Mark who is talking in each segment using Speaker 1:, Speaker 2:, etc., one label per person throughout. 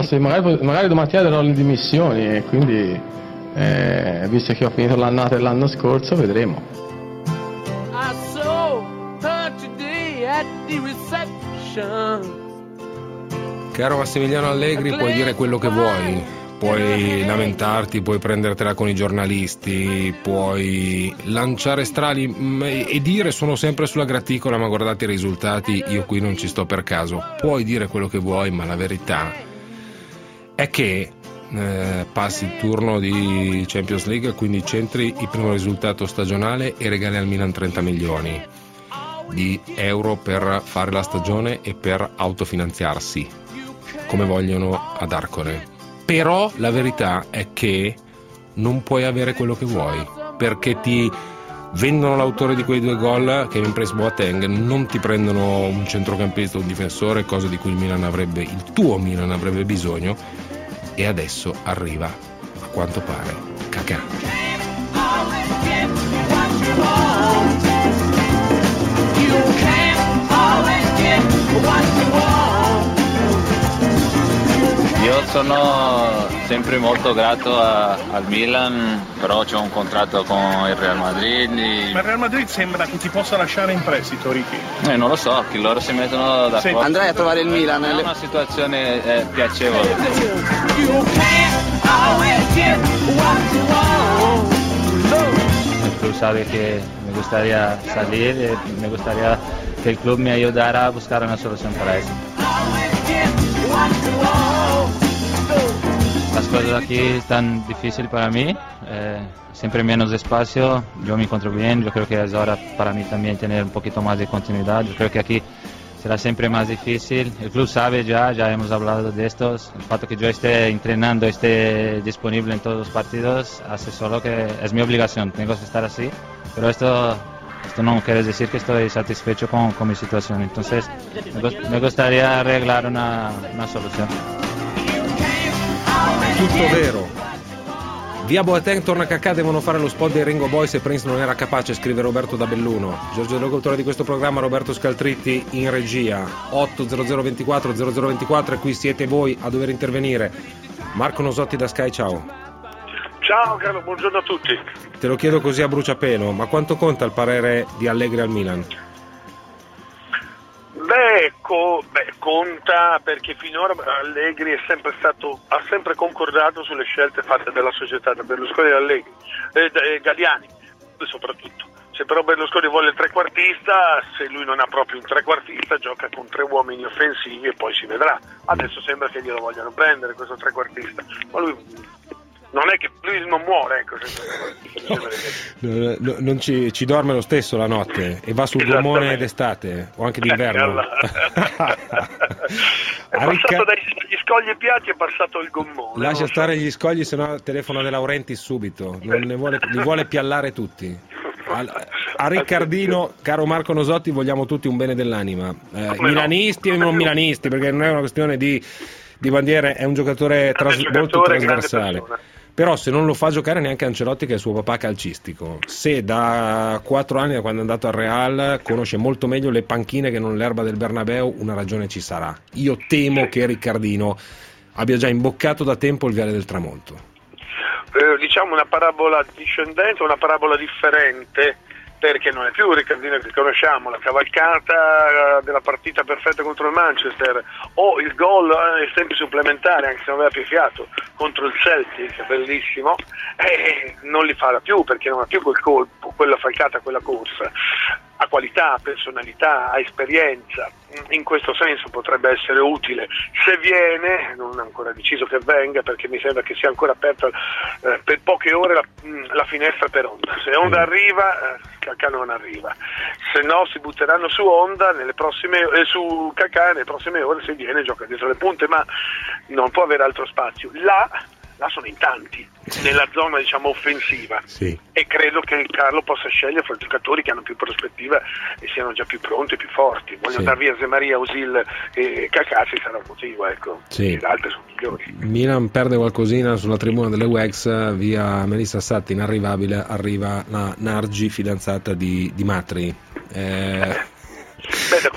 Speaker 1: magari domattina darò le dimissioni e quindi visto che ho finito l'annata dell'anno scorso vedremo.
Speaker 2: Caro Massimiliano Allegri, puoi dire quello che vuoi, puoi lamentarti, puoi prendertela con i giornalisti, puoi lanciare strali e dire sono sempre sulla graticola ma guardate i risultati, io qui non ci sto per caso. Puoi dire quello che vuoi, ma la verità è che passi il turno di Champions League, quindi centri il primo risultato stagionale e regali al Milan 30 milioni di euro per fare la stagione e per autofinanziarsi come vogliono ad Arcore. Però la verità è che non puoi avere quello che vuoi, perché ti vendono l'autore di quei 2 gol, Kevin Prince Boateng, non ti prendono un centrocampista o un difensore, cosa di cui il tuo Milan avrebbe bisogno, e adesso arriva, a quanto pare, Kakà.
Speaker 3: Io sono sempre molto grato al Milan, però c'ho un contratto con il Real Madrid.
Speaker 4: Ma il Real Madrid sembra che ti possa lasciare in prestito, Ricky.
Speaker 3: Non lo so, che loro si mettono d'accordo.
Speaker 5: Sì. Andrai a trovare il Milan.
Speaker 3: È una situazione piacevole.
Speaker 6: Tú sabes que me gustaría salir y me gustaría que el club me ayudara a buscar una solución para eso. Las cosas aquí están difíciles para mí, siempre menos espacio, yo me encuentro bien, yo creo que es hora para mí también tener un poquito más de continuidad, yo creo que aquí será siempre más difícil, el club sabe ya hemos hablado de esto, el fato que yo esté entrenando, esté disponible en todos los partidos, hace solo que es mi obligación, tengo que estar así, pero esto no quiere decir que estoy satisfecho con mi situación, entonces me gustaría arreglar una solución.
Speaker 2: Tutto vero. Via Boateng torna Kakà, devono fare lo spot dei Ringo Boys e Prince non era capace, scrive Roberto da Belluno. Giorgio Delogo, autore di questo programma, Roberto Scaltritti in regia. 80024 0024 e qui siete voi a dover intervenire. Marco Nosotti da Sky, ciao.
Speaker 7: Ciao Carlo, buongiorno a tutti.
Speaker 2: Te lo chiedo così a bruciapelo, ma quanto conta il parere di Allegri al Milan?
Speaker 7: Conta perché finora Allegri ha sempre concordato sulle scelte fatte dalla società, da Berlusconi e Allegri, Galliani soprattutto. Se però Berlusconi vuole il trequartista, se lui non ha proprio un trequartista, gioca con 3 uomini offensivi e poi si vedrà. Adesso sembra che glielo vogliano prendere questo trequartista, ma lui non è che lui non muore, ecco.
Speaker 2: Non ci dorme lo stesso la notte e va sul gommone d'estate o anche d'inverno.
Speaker 7: È passato dagli scogli e piatti, è passato il gommone.
Speaker 2: Lascia stare gli scogli, sennò telefona De Laurentiis subito, li vuole piallare tutti. A Riccardino, caro Marco Nosotti, vogliamo tutti un bene dell'anima, milanisti e non milanisti, perché non è una questione di bandiere, è un giocatore molto trasversale. Però se non lo fa giocare neanche Ancelotti, che è il suo papà calcistico, se da 4 anni, da quando è andato al Real, conosce molto meglio le panchine che non l'erba del Bernabeu, una ragione ci sarà. Io temo che Riccardino abbia già imboccato da tempo il viale del tramonto.
Speaker 7: Diciamo una parabola discendente, una parabola differente, perché non è più Riccardino che conosciamo, la cavalcata della partita perfetta contro il Manchester o il gol ai tempi supplementari, anche se non aveva più fiato, contro il Celtic, bellissimo, non li farà più perché non ha più quel colpo, quella falcata, quella corsa. Ha qualità, ha personalità, ha esperienza, in questo senso potrebbe essere utile. Se viene, non è ancora deciso che venga perché mi sembra che sia ancora aperta per poche ore la finestra per Honda. Se Honda arriva, Kakà non arriva, se no si butteranno su Honda su Kakà nelle prossime ore, se viene gioca dietro le punte, ma non può avere altro spazio. Là sono in tanti nella zona, diciamo, offensiva,
Speaker 2: sì.
Speaker 7: E credo che Carlo possa scegliere fra i giocatori che hanno più prospettiva e siano già più pronti e più forti. Voglio andare via Zemaria, Usil e Kakà, ci sarà un motivo, ecco.
Speaker 2: Sì.
Speaker 7: Le altre sono migliori.
Speaker 2: Milan perde qualcosina sulla tribuna delle Wex, via Melissa Satti inarrivabile, arriva la Nargi, fidanzata di Matri.
Speaker 7: Da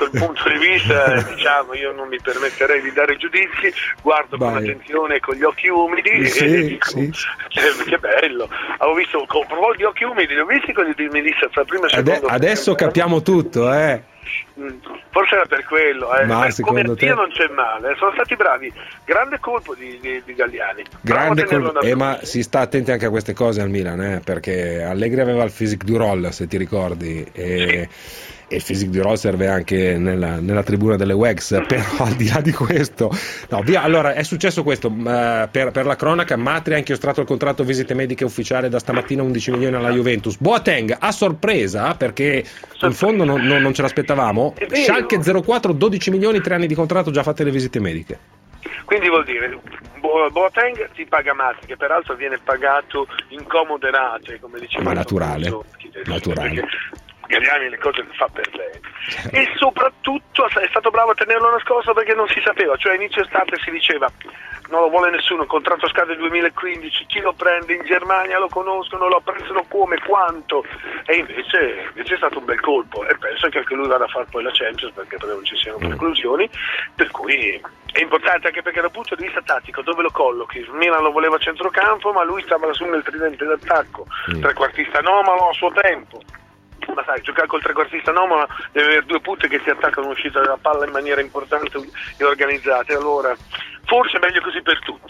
Speaker 7: quel punto di vista, diciamo, io non mi permetterei di dare giudizi, guardo con attenzione, con gli occhi umidi, e dico, che bello. Avevo visto, provò gli occhi umidi, li ho visti quelli di Melissa tra prima e secondo.
Speaker 2: Adesso capiamo tutto,
Speaker 7: Forse era per quello,
Speaker 2: Ma
Speaker 7: come
Speaker 2: secondo te?
Speaker 7: non c'è male, sono stati bravi, grande colpo di Galliani,
Speaker 2: grande ma si sta attenti anche a queste cose al Milan, perché Allegri aveva il physique du rôle, se ti ricordi, e il physique du rôle serve anche nella tribuna delle WEGS, però al di là di questo allora è successo questo, per la cronaca: Matri ha inchiostrato il contratto visite mediche ufficiale da stamattina, 11 milioni alla Juventus. Boateng a sorpresa, perché in fondo non ce l'aspettavamo, Schalke 04, 12 milioni, 3 anni di contratto, già fatte le visite mediche.
Speaker 7: Quindi vuol dire Boateng ti paga Matri, che peraltro viene pagato in comode rate, come diceva,
Speaker 2: ma naturale.
Speaker 7: Galliani le cose le fa per lei, e soprattutto è stato bravo a tenerlo nascosto, perché non si sapeva, cioè inizio estate si diceva non lo vuole nessuno, il contratto scade nel 2015, chi lo prende in Germania, lo conoscono, lo apprezzano come, quanto, e invece è stato un bel colpo, e penso che anche lui vada a fare poi la Champions, perché non ci siano preclusioni, per cui è importante, anche perché dal punto di vista tattico dove lo collochi? Il Milan lo voleva a centrocampo, ma lui stava lassù nel tridente d'attacco, trequartista anomalo a suo tempo. Ma sai, giocare col trequartista anomalo deve avere due punte che si attaccano all'uscita della palla in maniera importante e organizzata, allora forse è meglio così per tutti,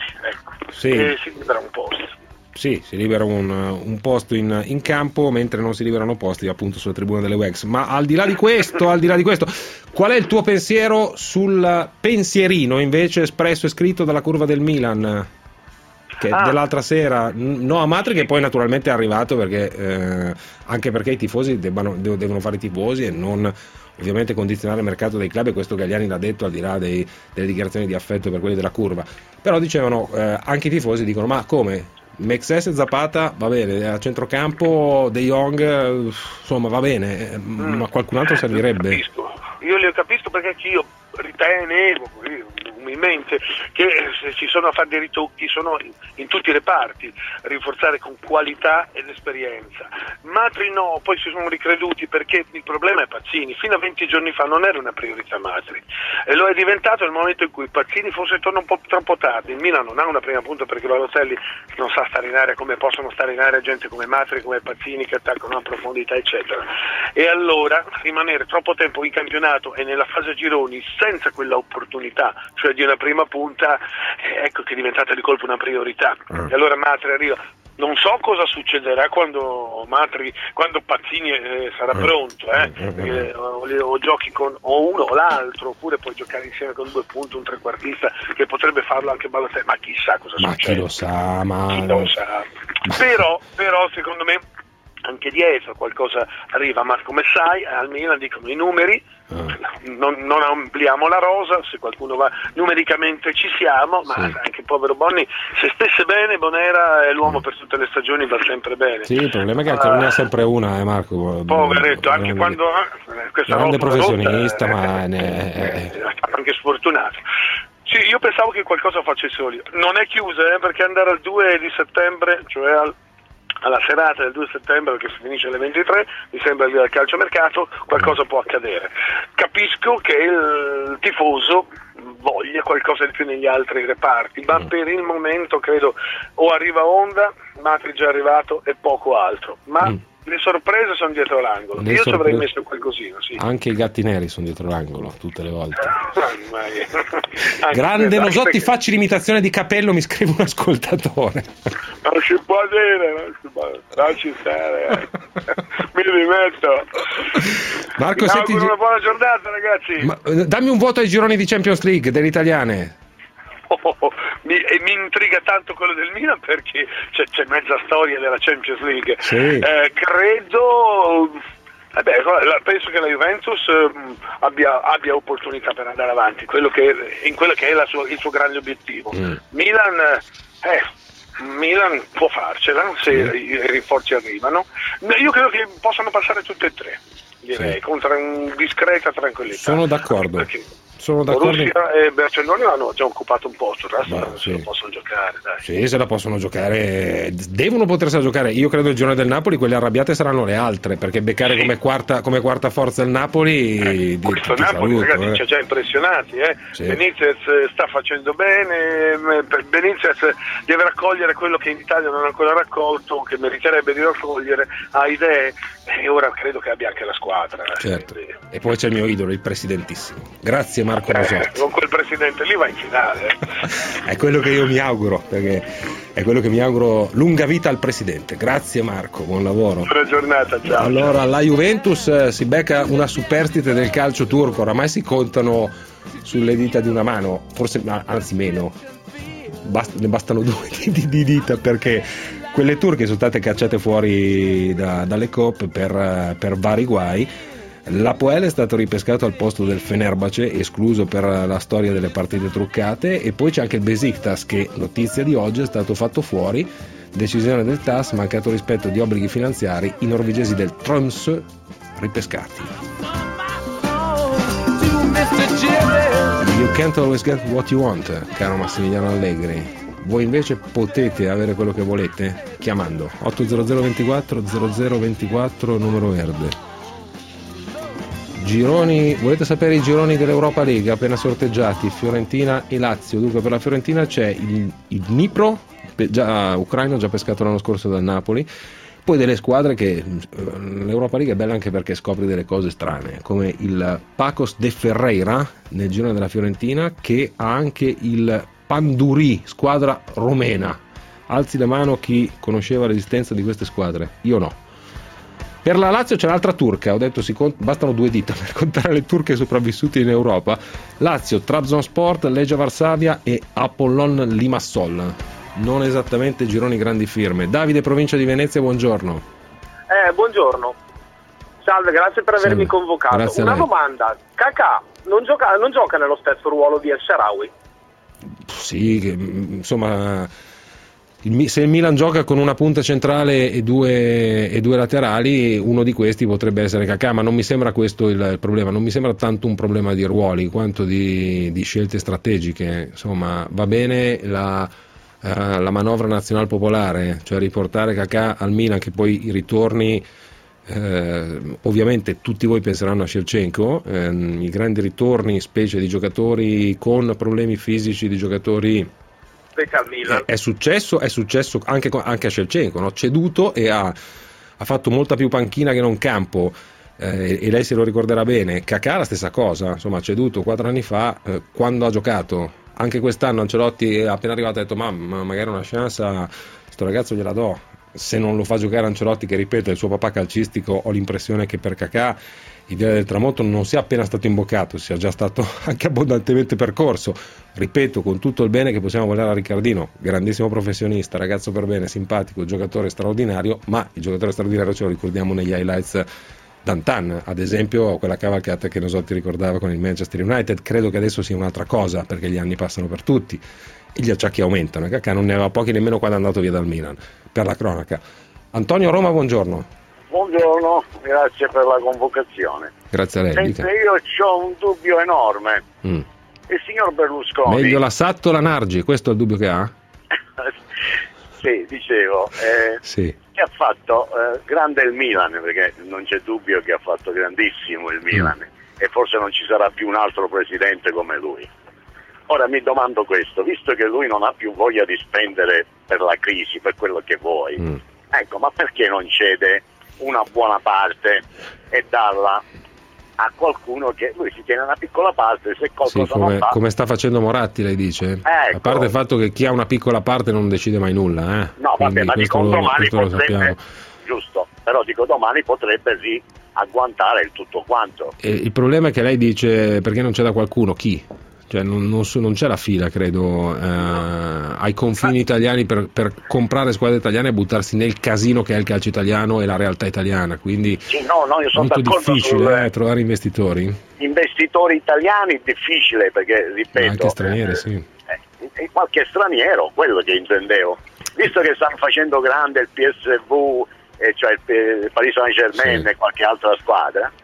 Speaker 7: e si libera un posto.
Speaker 2: Sì, si libera un posto in campo, mentre non si liberano posti appunto sulla tribuna delle WEGS. Ma al di là di questo, qual è il tuo pensiero sul pensierino invece espresso e scritto dalla curva del Milan? Dell'altra sera, no a Matri, che poi naturalmente è arrivato perché anche perché i tifosi devono fare i tifosi e non ovviamente condizionare il mercato dei club, e questo Galliani l'ha detto al di là delle dichiarazioni di affetto per quelli della curva. Però dicevano, anche i tifosi dicono: ma come? Mexes e Zapata va bene, a centrocampo De Jong insomma va bene, ma qualcun altro servirebbe.
Speaker 7: Io li capisco, perché anch'io ritenevo umilmente che se ci sono a fare dei ritocchi sono in tutti i reparti, rinforzare con qualità ed esperienza. Matri no, poi si sono ricreduti, perché il problema è Pazzini. Fino a 20 giorni fa non era una priorità Matri, e lo è diventato nel momento in cui Pazzini forse torna un po' troppo tardi. Il Milan non ha una prima punta, perché Balotelli non sa stare in area come possono stare in area gente come Matri, come Pazzini, che attaccano a profondità eccetera, e allora rimanere troppo tempo in campionato e nella fase gironi senza quella opportunità, cioè di una prima punta, ecco che è diventata di colpo una priorità. E allora Matri arriva. Non so cosa succederà quando Pazzini sarà pronto, o giochi con o uno o l'altro, oppure puoi giocare insieme con due punti, un trequartista, che potrebbe farlo anche Balotelli, ma chissà cosa succede.
Speaker 2: Chi lo sa,
Speaker 7: Però secondo me anche dietro qualcosa arriva, ma come sai al Milan dicono i numeri, non ampliamo la rosa, se qualcuno va numericamente ci siamo, ma anche il povero Bonni, se stesse bene, Bonera è l'uomo per tutte le stagioni, va sempre bene.
Speaker 2: Sì, il problema è che anche non è sempre una, Marco.
Speaker 7: Poveretto, anche quando questa
Speaker 2: grande professionista,
Speaker 7: ma anche sfortunato. Sì, io pensavo che qualcosa facesse lui. Non è chiusa, perché andare al 2 di settembre, cioè alla serata del 2 settembre, che si finisce alle 23, mi sembra il via del calciomercato, qualcosa può accadere. Capisco che il tifoso voglia qualcosa di più negli altri reparti, ma per il momento credo o arriva Honda, Matri già arrivato, e poco altro, ma le sorprese sono dietro l'angolo. Io ci avrei messo qualcosina, sì.
Speaker 2: Anche i gatti neri sono dietro l'angolo tutte le volte. Grande Nosotti, facci l'imitazione di Capello, mi scrive un ascoltatore.
Speaker 7: Non si può dire, non ci stare. Mi rimetto.
Speaker 2: Marco,
Speaker 7: senti, una buona giornata, ragazzi.
Speaker 2: Dammi un voto ai gironi di Champions League delle italiane.
Speaker 7: Mi intriga tanto quello del Milan, perché c'è mezza storia della Champions League.
Speaker 2: Sì.
Speaker 7: Credo, penso che la Juventus abbia opportunità per andare avanti, in quello che è il suo grande obiettivo. Milan può farcela se i rinforzi arrivano. Io credo che possano passare tutte e tre, direi, con discreta tranquillità.
Speaker 2: Sono d'accordo. Sono d'accordo.
Speaker 7: Borussia e Barcellona hanno già occupato un posto, adesso
Speaker 2: sì.
Speaker 7: lo possono giocare, dai.
Speaker 2: Sì, se la possono giocare, devono potersela giocare. Io credo il girone del Napoli, quelle arrabbiate saranno le altre, perché beccare come quarta forza il Napoli,
Speaker 7: questo Napoli,
Speaker 2: saluto,
Speaker 7: ragazzi, ci ha già impressionati,
Speaker 2: Sì.
Speaker 7: Benitez sta facendo bene, Benitez deve raccogliere quello che in Italia non ha ancora raccolto, che meriterebbe di raccogliere, ha idee, e ora credo che abbia anche la squadra.
Speaker 2: Certo. E poi c'è il mio idolo, il presidentissimo. Grazie Marco Rosotti.
Speaker 7: Con quel presidente lì va in finale.
Speaker 2: È quello che io mi auguro, perché è quello che mi auguro, lunga vita al presidente. Grazie Marco, buon lavoro.
Speaker 7: Buona giornata, ciao.
Speaker 2: Allora, la Juventus si becca una superstite del calcio turco, oramai si contano sulle dita di una mano, forse anzi meno, ne bastano due di dita, perché quelle turche sono state cacciate fuori dalle coppe per vari guai. L'Apoel è stato ripescato al posto del Fenerbahce, escluso per la storia delle partite truccate, e poi c'è anche il Besiktas che, notizia di oggi, è stato fatto fuori, decisione del TAS, mancato rispetto di obblighi finanziari, i norvegesi del Tromsø ripescati. You can't always get what you want, caro Massimiliano Allegri. Voi invece potete avere quello che volete chiamando 800 24 0024 numero verde. Gironi, volete sapere i gironi dell'Europa League appena sorteggiati? Fiorentina e Lazio. Dunque, per la Fiorentina c'è il Dnipro, già ucraino, già pescato l'anno scorso dal Napoli. Poi delle squadre che l'Europa League è bella anche perché scopri delle cose strane, come il Pacos de Ferreira nel girone della Fiorentina, che ha anche il Panduri, squadra romena. Alzi la mano chi conosceva l'esistenza di queste squadre. Io no. Per la Lazio c'è l'altra turca, ho detto bastano due dita per contare le turche sopravvissute in Europa. Lazio, Trabzonspor, Legia Varsavia e Apollon Limassol. Non esattamente gironi grandi firme. Davide, provincia di Venezia, buongiorno.
Speaker 5: Buongiorno. Salve, grazie per avermi convocato.
Speaker 2: Grazie
Speaker 5: Una domanda, Kakà non gioca nello stesso ruolo di El Shaarawy?
Speaker 2: Sì, insomma, se il Milan gioca con una punta centrale e due laterali, uno di questi potrebbe essere Kakà, ma non mi sembra questo il problema, non mi sembra tanto un problema di ruoli quanto di scelte strategiche. Insomma, va bene la manovra nazional popolare, cioè riportare Kakà al Milan, che poi i ritorni ovviamente tutti voi penseranno a Shevchenko, i grandi ritorni specie di giocatori con problemi fisici, di giocatori è successo anche a Shevchenko, no? Ceduto e ha fatto molta più panchina che non campo, e lei se lo ricorderà bene. Kakà la stessa cosa, insomma, ceduto 4 anni fa, quando ha giocato. Anche quest'anno Ancelotti è appena arrivato ha detto ma magari una chance a sto ragazzo gliela do. Se non lo fa giocare Ancelotti, che ripeto è il suo papà calcistico, ho l'impressione che per Kakà il Viale del Tramonto non sia appena stato imboccato, sia già stato anche abbondantemente percorso. Ripeto, con tutto il bene che possiamo volere a Riccardino, grandissimo professionista, ragazzo per bene, simpatico, giocatore straordinario, ma il giocatore straordinario ce lo ricordiamo negli highlights d'antan, ad esempio quella cavalcata che Nosotti ricordava con il Manchester United. Credo che adesso sia un'altra cosa, perché gli anni passano per tutti e gli acciacchi aumentano. Kakà non ne aveva pochi nemmeno quando è andato via dal Milan, per la cronaca. Antonio Roma, buongiorno.
Speaker 8: Buongiorno, grazie per la convocazione.
Speaker 2: Grazie a lei.
Speaker 8: Mentre io ho un dubbio enorme. Il signor Berlusconi...
Speaker 2: Meglio la Satto o la Nargi, questo è il dubbio che ha?
Speaker 8: Sì, dicevo,
Speaker 2: sì.
Speaker 8: Che ha fatto grande il Milan, perché non c'è dubbio che ha fatto grandissimo il Milan, e forse non ci sarà più un altro presidente come lui. Ora mi domando questo, visto che lui non ha più voglia di spendere per la crisi, per quello che vuoi, ecco, ma perché non cede una buona parte e darla a qualcuno che lui si tiene una piccola parte, se qualcosa non fa...
Speaker 2: come sta facendo Moratti, lei dice?
Speaker 8: Ecco.
Speaker 2: A parte il fatto che chi ha una piccola parte non decide mai nulla,
Speaker 8: No, vabbè, ma dico domani potrebbe, giusto, però dico domani potrebbe sì agguantare il tutto quanto.
Speaker 2: Il problema è che lei dice perché non c'è da qualcuno, chi? Cioè non c'è la fila, credo, ai confini italiani per comprare squadre italiane e buttarsi nel casino che è il calcio italiano e la realtà italiana, quindi
Speaker 8: sì, io sono
Speaker 2: molto difficile trovare investitori
Speaker 8: italiani, difficile, perché ripeto
Speaker 2: anche stranieri, sì,
Speaker 8: qualche straniero, quello che intendevo, visto che stanno facendo grande il PSV, cioè il Paris Saint-Germain, sì, e qualche altra squadra.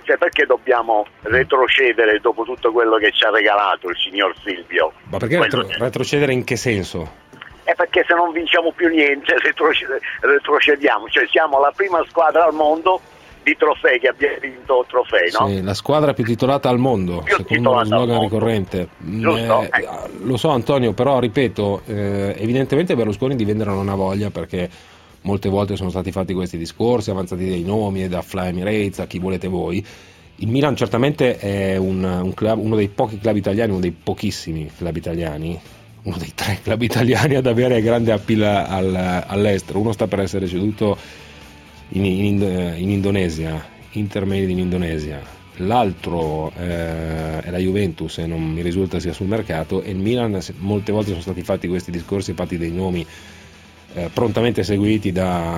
Speaker 8: Cioè, perché dobbiamo retrocedere dopo tutto quello che ci ha regalato il signor Silvio?
Speaker 2: Ma perché retrocedere in che senso?
Speaker 8: Perché se non vinciamo più niente retrocediamo, cioè siamo la prima squadra al mondo di trofei, che abbia vinto trofei, no?
Speaker 2: Sì, la squadra più titolata al mondo, secondo lo slogan ricorrente. Lo so, Antonio, però ripeto, evidentemente Berlusconi di vendere non ha voglia, perché molte volte sono stati fatti questi discorsi, avanzati dei nomi, da Fly Emirates a chi volete voi. Il Milan certamente è un club, uno dei pochi club italiani, uno dei pochissimi club italiani, uno dei 3 club italiani ad avere grande appeal all'estero. Uno sta per essere ceduto in Indonesia, Inter Made in Indonesia, l'altro è la Juventus e non mi risulta sia sul mercato, e il Milan, molte volte sono stati fatti questi discorsi, fatti dei nomi prontamente seguiti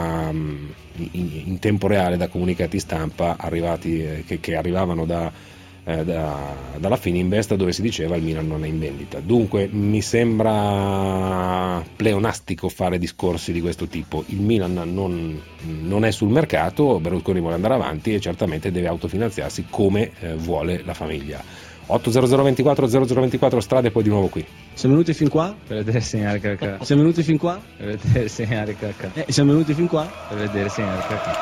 Speaker 2: in tempo reale da comunicati stampa arrivati, che arrivavano dalla Fininvest, dove si diceva il Milan non è in vendita. Dunque mi sembra pleonastico fare discorsi di questo tipo. Il Milan non è sul mercato, Berlusconi vuole andare avanti e certamente deve autofinanziarsi come vuole la famiglia. 80024 strade, poi di nuovo qui.
Speaker 9: Siamo venuti fin qua
Speaker 6: Per vedere il segnale cacca.
Speaker 9: siamo venuti fin qua
Speaker 6: Per vedere il segnale cacca.
Speaker 9: siamo venuti fin qua
Speaker 6: Per vedere il segnale cacca.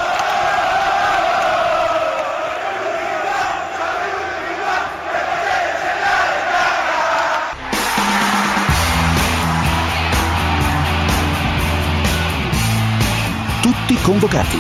Speaker 10: Tutti convocati.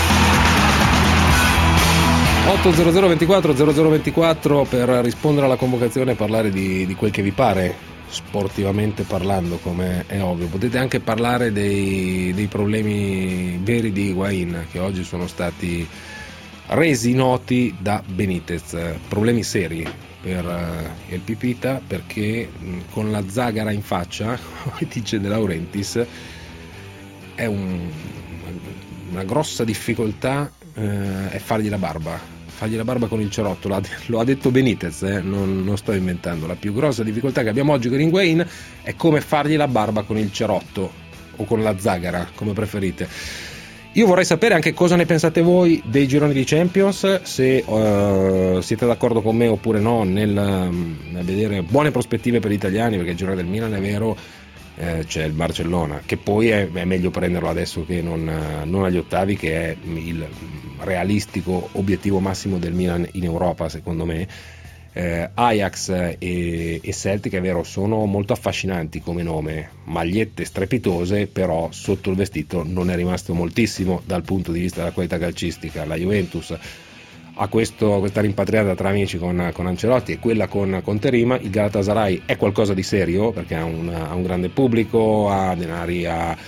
Speaker 2: 800 0024 per rispondere alla convocazione e parlare di quel che vi pare, sportivamente parlando, come è ovvio. Potete anche parlare dei problemi veri di Higuaín, che oggi sono stati resi noti da Benitez, problemi seri per il Pipita, perché con la zagara in faccia, come dice De Laurentiis, è una grossa difficoltà è fargli la barba con il cerotto. Lo ha detto Benitez, non sto inventando. La più grossa difficoltà che abbiamo oggi con Higuaín è come fargli la barba con il cerotto o con la zagara, come preferite. Io vorrei sapere anche cosa ne pensate voi dei gironi di Champions, se siete d'accordo con me oppure no nel vedere buone prospettive per gli italiani, perché il girone del Milan è vero, c'è il Barcellona, che poi è meglio prenderlo adesso che non agli ottavi, che è il realistico obiettivo massimo del Milan in Europa, secondo me. Ajax e Celtic, è vero, sono molto affascinanti come nome, magliette strepitose, però sotto il vestito non è rimasto moltissimo dal punto di vista della qualità calcistica. La Juventus ha questa rimpatriata tra amici con Ancelotti e quella con Terima. Il Galatasaray è qualcosa di serio, perché ha un grande pubblico, ha Denari,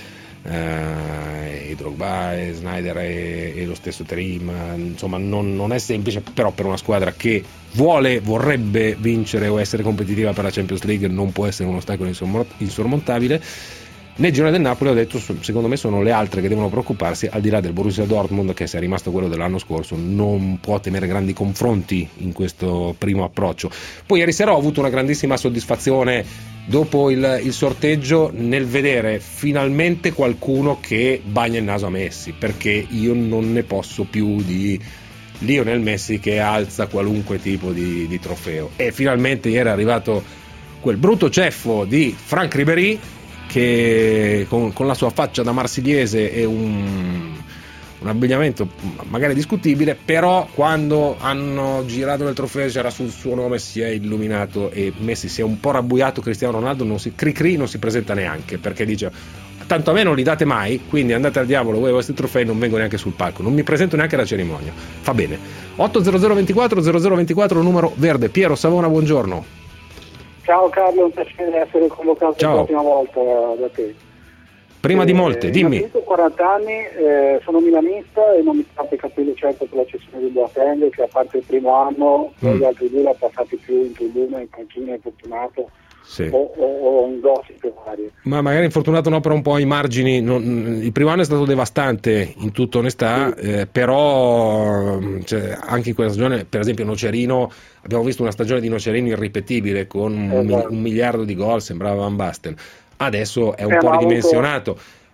Speaker 2: e Drogba e Snyder e lo stesso Terim, insomma non è semplice, però per una squadra che vorrebbe vincere o essere competitiva per la Champions League non può essere un ostacolo insormontabile. Nel girone del Napoli, ho detto, secondo me sono le altre che devono preoccuparsi, al di là del Borussia Dortmund, che se è rimasto quello dell'anno scorso non può tenere grandi confronti in questo primo approccio. Poi ieri sera ho avuto una grandissima soddisfazione dopo il sorteggio nel vedere finalmente qualcuno che bagna il naso a Messi, perché io non ne posso più di Lionel Messi che alza qualunque tipo di trofeo. E finalmente ieri è arrivato quel brutto ceffo di Franck Ribéry, che con la sua faccia da marsigliese e un abbigliamento magari discutibile, però quando hanno girato il trofeo c'era sul suo nome, si è illuminato e Messi si è un po' rabbuiato. Cristiano Ronaldo non si presenta neanche, perché dice: tanto a me non li date mai, quindi andate al diavolo voi, i vostri trofei, non vengo neanche sul palco, non mi presento neanche alla cerimonia. Fa bene. 80024 numero verde. Piero Savona, buongiorno.
Speaker 11: Ciao Carlo, un piacere essere convocato per la prima volta da te.
Speaker 2: Prima di molte, dimmi.
Speaker 11: Ho 40 anni, sono milanista e non mi strappo i capelli certo per la cessione di Boateng, che a parte il primo anno, gli altri due l'ha passati più in tribuna, in panchina, infortunato, sì, o in gossip varie.
Speaker 2: Ma magari infortunato no, però un po' ai margini. Il primo anno è stato devastante, in tutta onestà, sì. Però anche in quella stagione, per esempio Nocerino, abbiamo visto una stagione di Nocerino irripetibile, con un miliardo di gol, sembrava Van Basten. Adesso è un po' ridimensionato,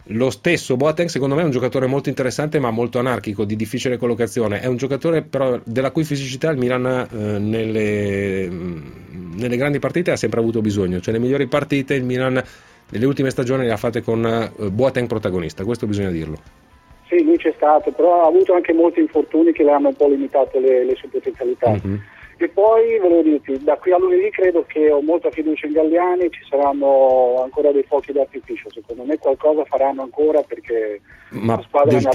Speaker 2: Lo stesso Boateng secondo me è un giocatore molto interessante ma molto anarchico, di difficile collocazione, è un giocatore però della cui fisicità il Milan nelle grandi partite ha sempre avuto bisogno, cioè le migliori partite il Milan nelle ultime stagioni le ha fatte con Boateng protagonista, questo bisogna dirlo.
Speaker 11: Sì, lui c'è stato, però ha avuto anche molti infortuni che le hanno un po' limitato le sue potenzialità.
Speaker 2: Mm-hmm.
Speaker 11: E poi volevo dirti, da qui a lunedì credo che ho molta fiducia in Galliani, ci saranno ancora dei fuochi d'artificio, secondo me qualcosa faranno ancora perché
Speaker 2: ma
Speaker 11: la squadra
Speaker 2: del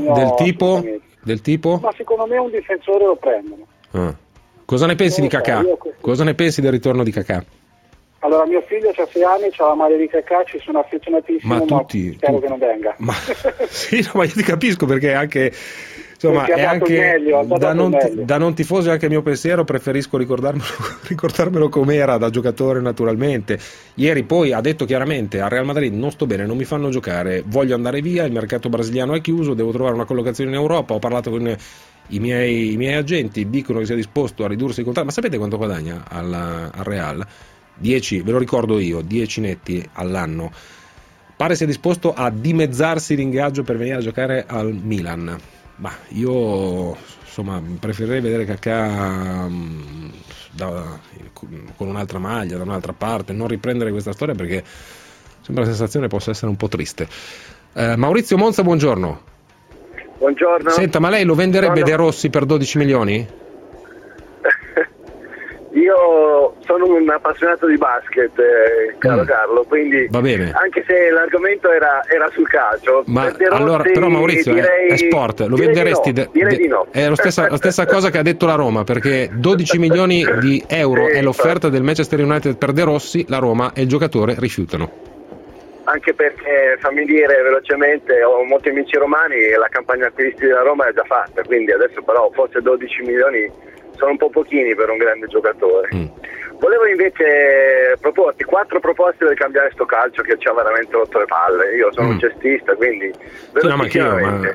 Speaker 2: tipo?
Speaker 11: Ma secondo me un difensore lo prendono.
Speaker 2: Cosa ne pensi di Kakà? Cosa ne pensi del ritorno di Kakà?
Speaker 11: Allora, mio figlio ha 6 anni, c'ha la maglia di Kakà, ci sono affezionatissimo, ma spero che non venga.
Speaker 2: Sì, no, ma io ti capisco perché anche... Insomma, è anche da non tifoso è anche il mio pensiero, preferisco ricordarmelo com'era da giocatore naturalmente. Ieri poi ha detto chiaramente: al Real Madrid non sto bene, non mi fanno giocare, voglio andare via, il mercato brasiliano è chiuso, devo trovare una collocazione in Europa, ho parlato con i miei agenti, dicono che sia disposto a ridursi i contratti. Ma sapete quanto guadagna al Real? 10, ve lo ricordo io, 10 netti all'anno. Pare sia disposto a dimezzarsi l'ingaggio per venire a giocare al Milan. Ma io insomma preferirei vedere Kakà con un'altra maglia da un'altra parte, non riprendere questa storia perché sembra la sensazione possa essere un po' triste. Maurizio Monza, buongiorno.
Speaker 10: Buongiorno.
Speaker 2: Senta, ma lei lo venderebbe De Rossi per 12 milioni?
Speaker 10: Io sono un appassionato di basket, caro Carlo, quindi
Speaker 2: va bene.
Speaker 10: Anche se l'argomento era sul calcio,
Speaker 2: ma allora, però Maurizio è sport, lo venderesti?
Speaker 10: Direi di no.
Speaker 2: È la stessa cosa che ha detto la Roma, perché 12 milioni di euro è l'offerta del Manchester United per De Rossi, la Roma e il giocatore rifiutano.
Speaker 10: Anche perché, fammi dire velocemente, ho molti amici romani e la campagna acquisti della Roma è già fatta, quindi adesso però forse 12 milioni sono un po' pochini per un grande giocatore. Volevo invece proporti 4 proposte per cambiare sto calcio che ci ha veramente rotto le palle. Io sono un cestista, quindi velocissimamente.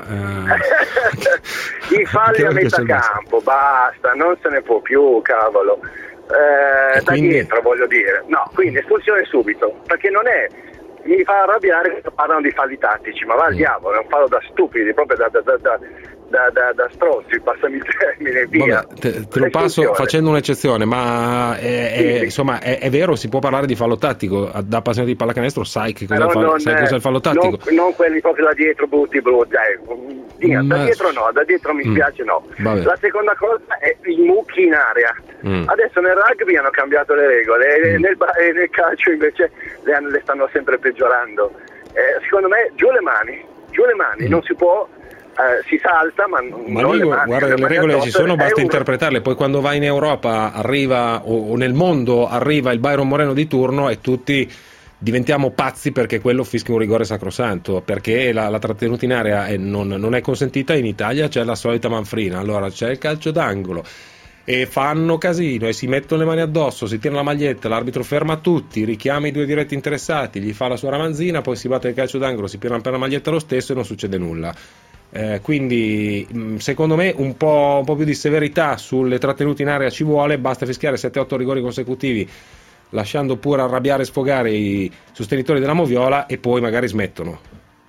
Speaker 10: I falli a metà campo, basta, non se ne può più, cavolo.
Speaker 2: Quindi...
Speaker 10: Da dietro, voglio dire. No, quindi espulsione subito, perché non è... Mi fa arrabbiare che parlano di falli tattici, ma va al diavolo, è un fallo da stupidi, proprio da stronzi, passami il termine, via.
Speaker 2: Vabbè, te lo passo facendo un'eccezione, ma insomma è vero, si può parlare di fallo tattico, da appassionato di pallacanestro sai che cos'è il fallo tattico.
Speaker 10: Non quelli proprio da dietro brutti, da dietro no, da dietro mi spiace no.
Speaker 2: Vabbè.
Speaker 10: La seconda cosa è i mucchi in area. Adesso nel rugby hanno cambiato le regole, nel calcio invece le stanno sempre peggiorando. Secondo me giù le mani, non si può. Si salta, ma non
Speaker 2: guarda, le regole ci sono, basta interpretarle. Poi quando vai in Europa arriva o nel mondo arriva il Byron Moreno di turno e tutti diventiamo pazzi perché quello fischia un rigore sacrosanto, perché la trattenuta in area non è consentita. In Italia c'è la solita manfrina, allora c'è il calcio d'angolo e fanno casino e si mettono le mani addosso, si tirano la maglietta, l'arbitro ferma tutti, richiama i 2 diretti interessati, gli fa la sua ramanzina, poi si batte il calcio d'angolo, si pirano per la maglietta lo stesso e non succede nulla. Quindi secondo me un po' più di severità sulle trattenute in area ci vuole, basta fischiare 7-8 rigori consecutivi lasciando pure arrabbiare e sfogare i sostenitori della Moviola e poi magari smettono.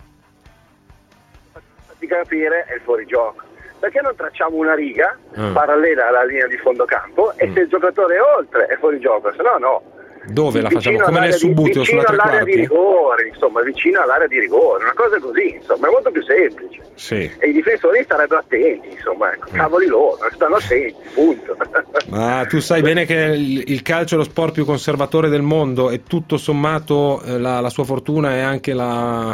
Speaker 10: Di capire è il fuorigioco, perché non tracciamo una riga parallela alla linea di fondo campo e se il giocatore è oltre è fuorigioco, se no
Speaker 2: dove la facciamo? Come nel Subbuteo sulla tre quarti?
Speaker 10: Vicino all'area di rigore, insomma, vicino all'area di rigore, una cosa così, insomma, è molto più semplice.
Speaker 2: Sì.
Speaker 10: E i difensori starebbero attenti, insomma, cavoli loro, stanno attenti, punto.
Speaker 2: Ma tu sai bene che il calcio è lo sport più conservatore del mondo e tutto sommato la sua fortuna è anche il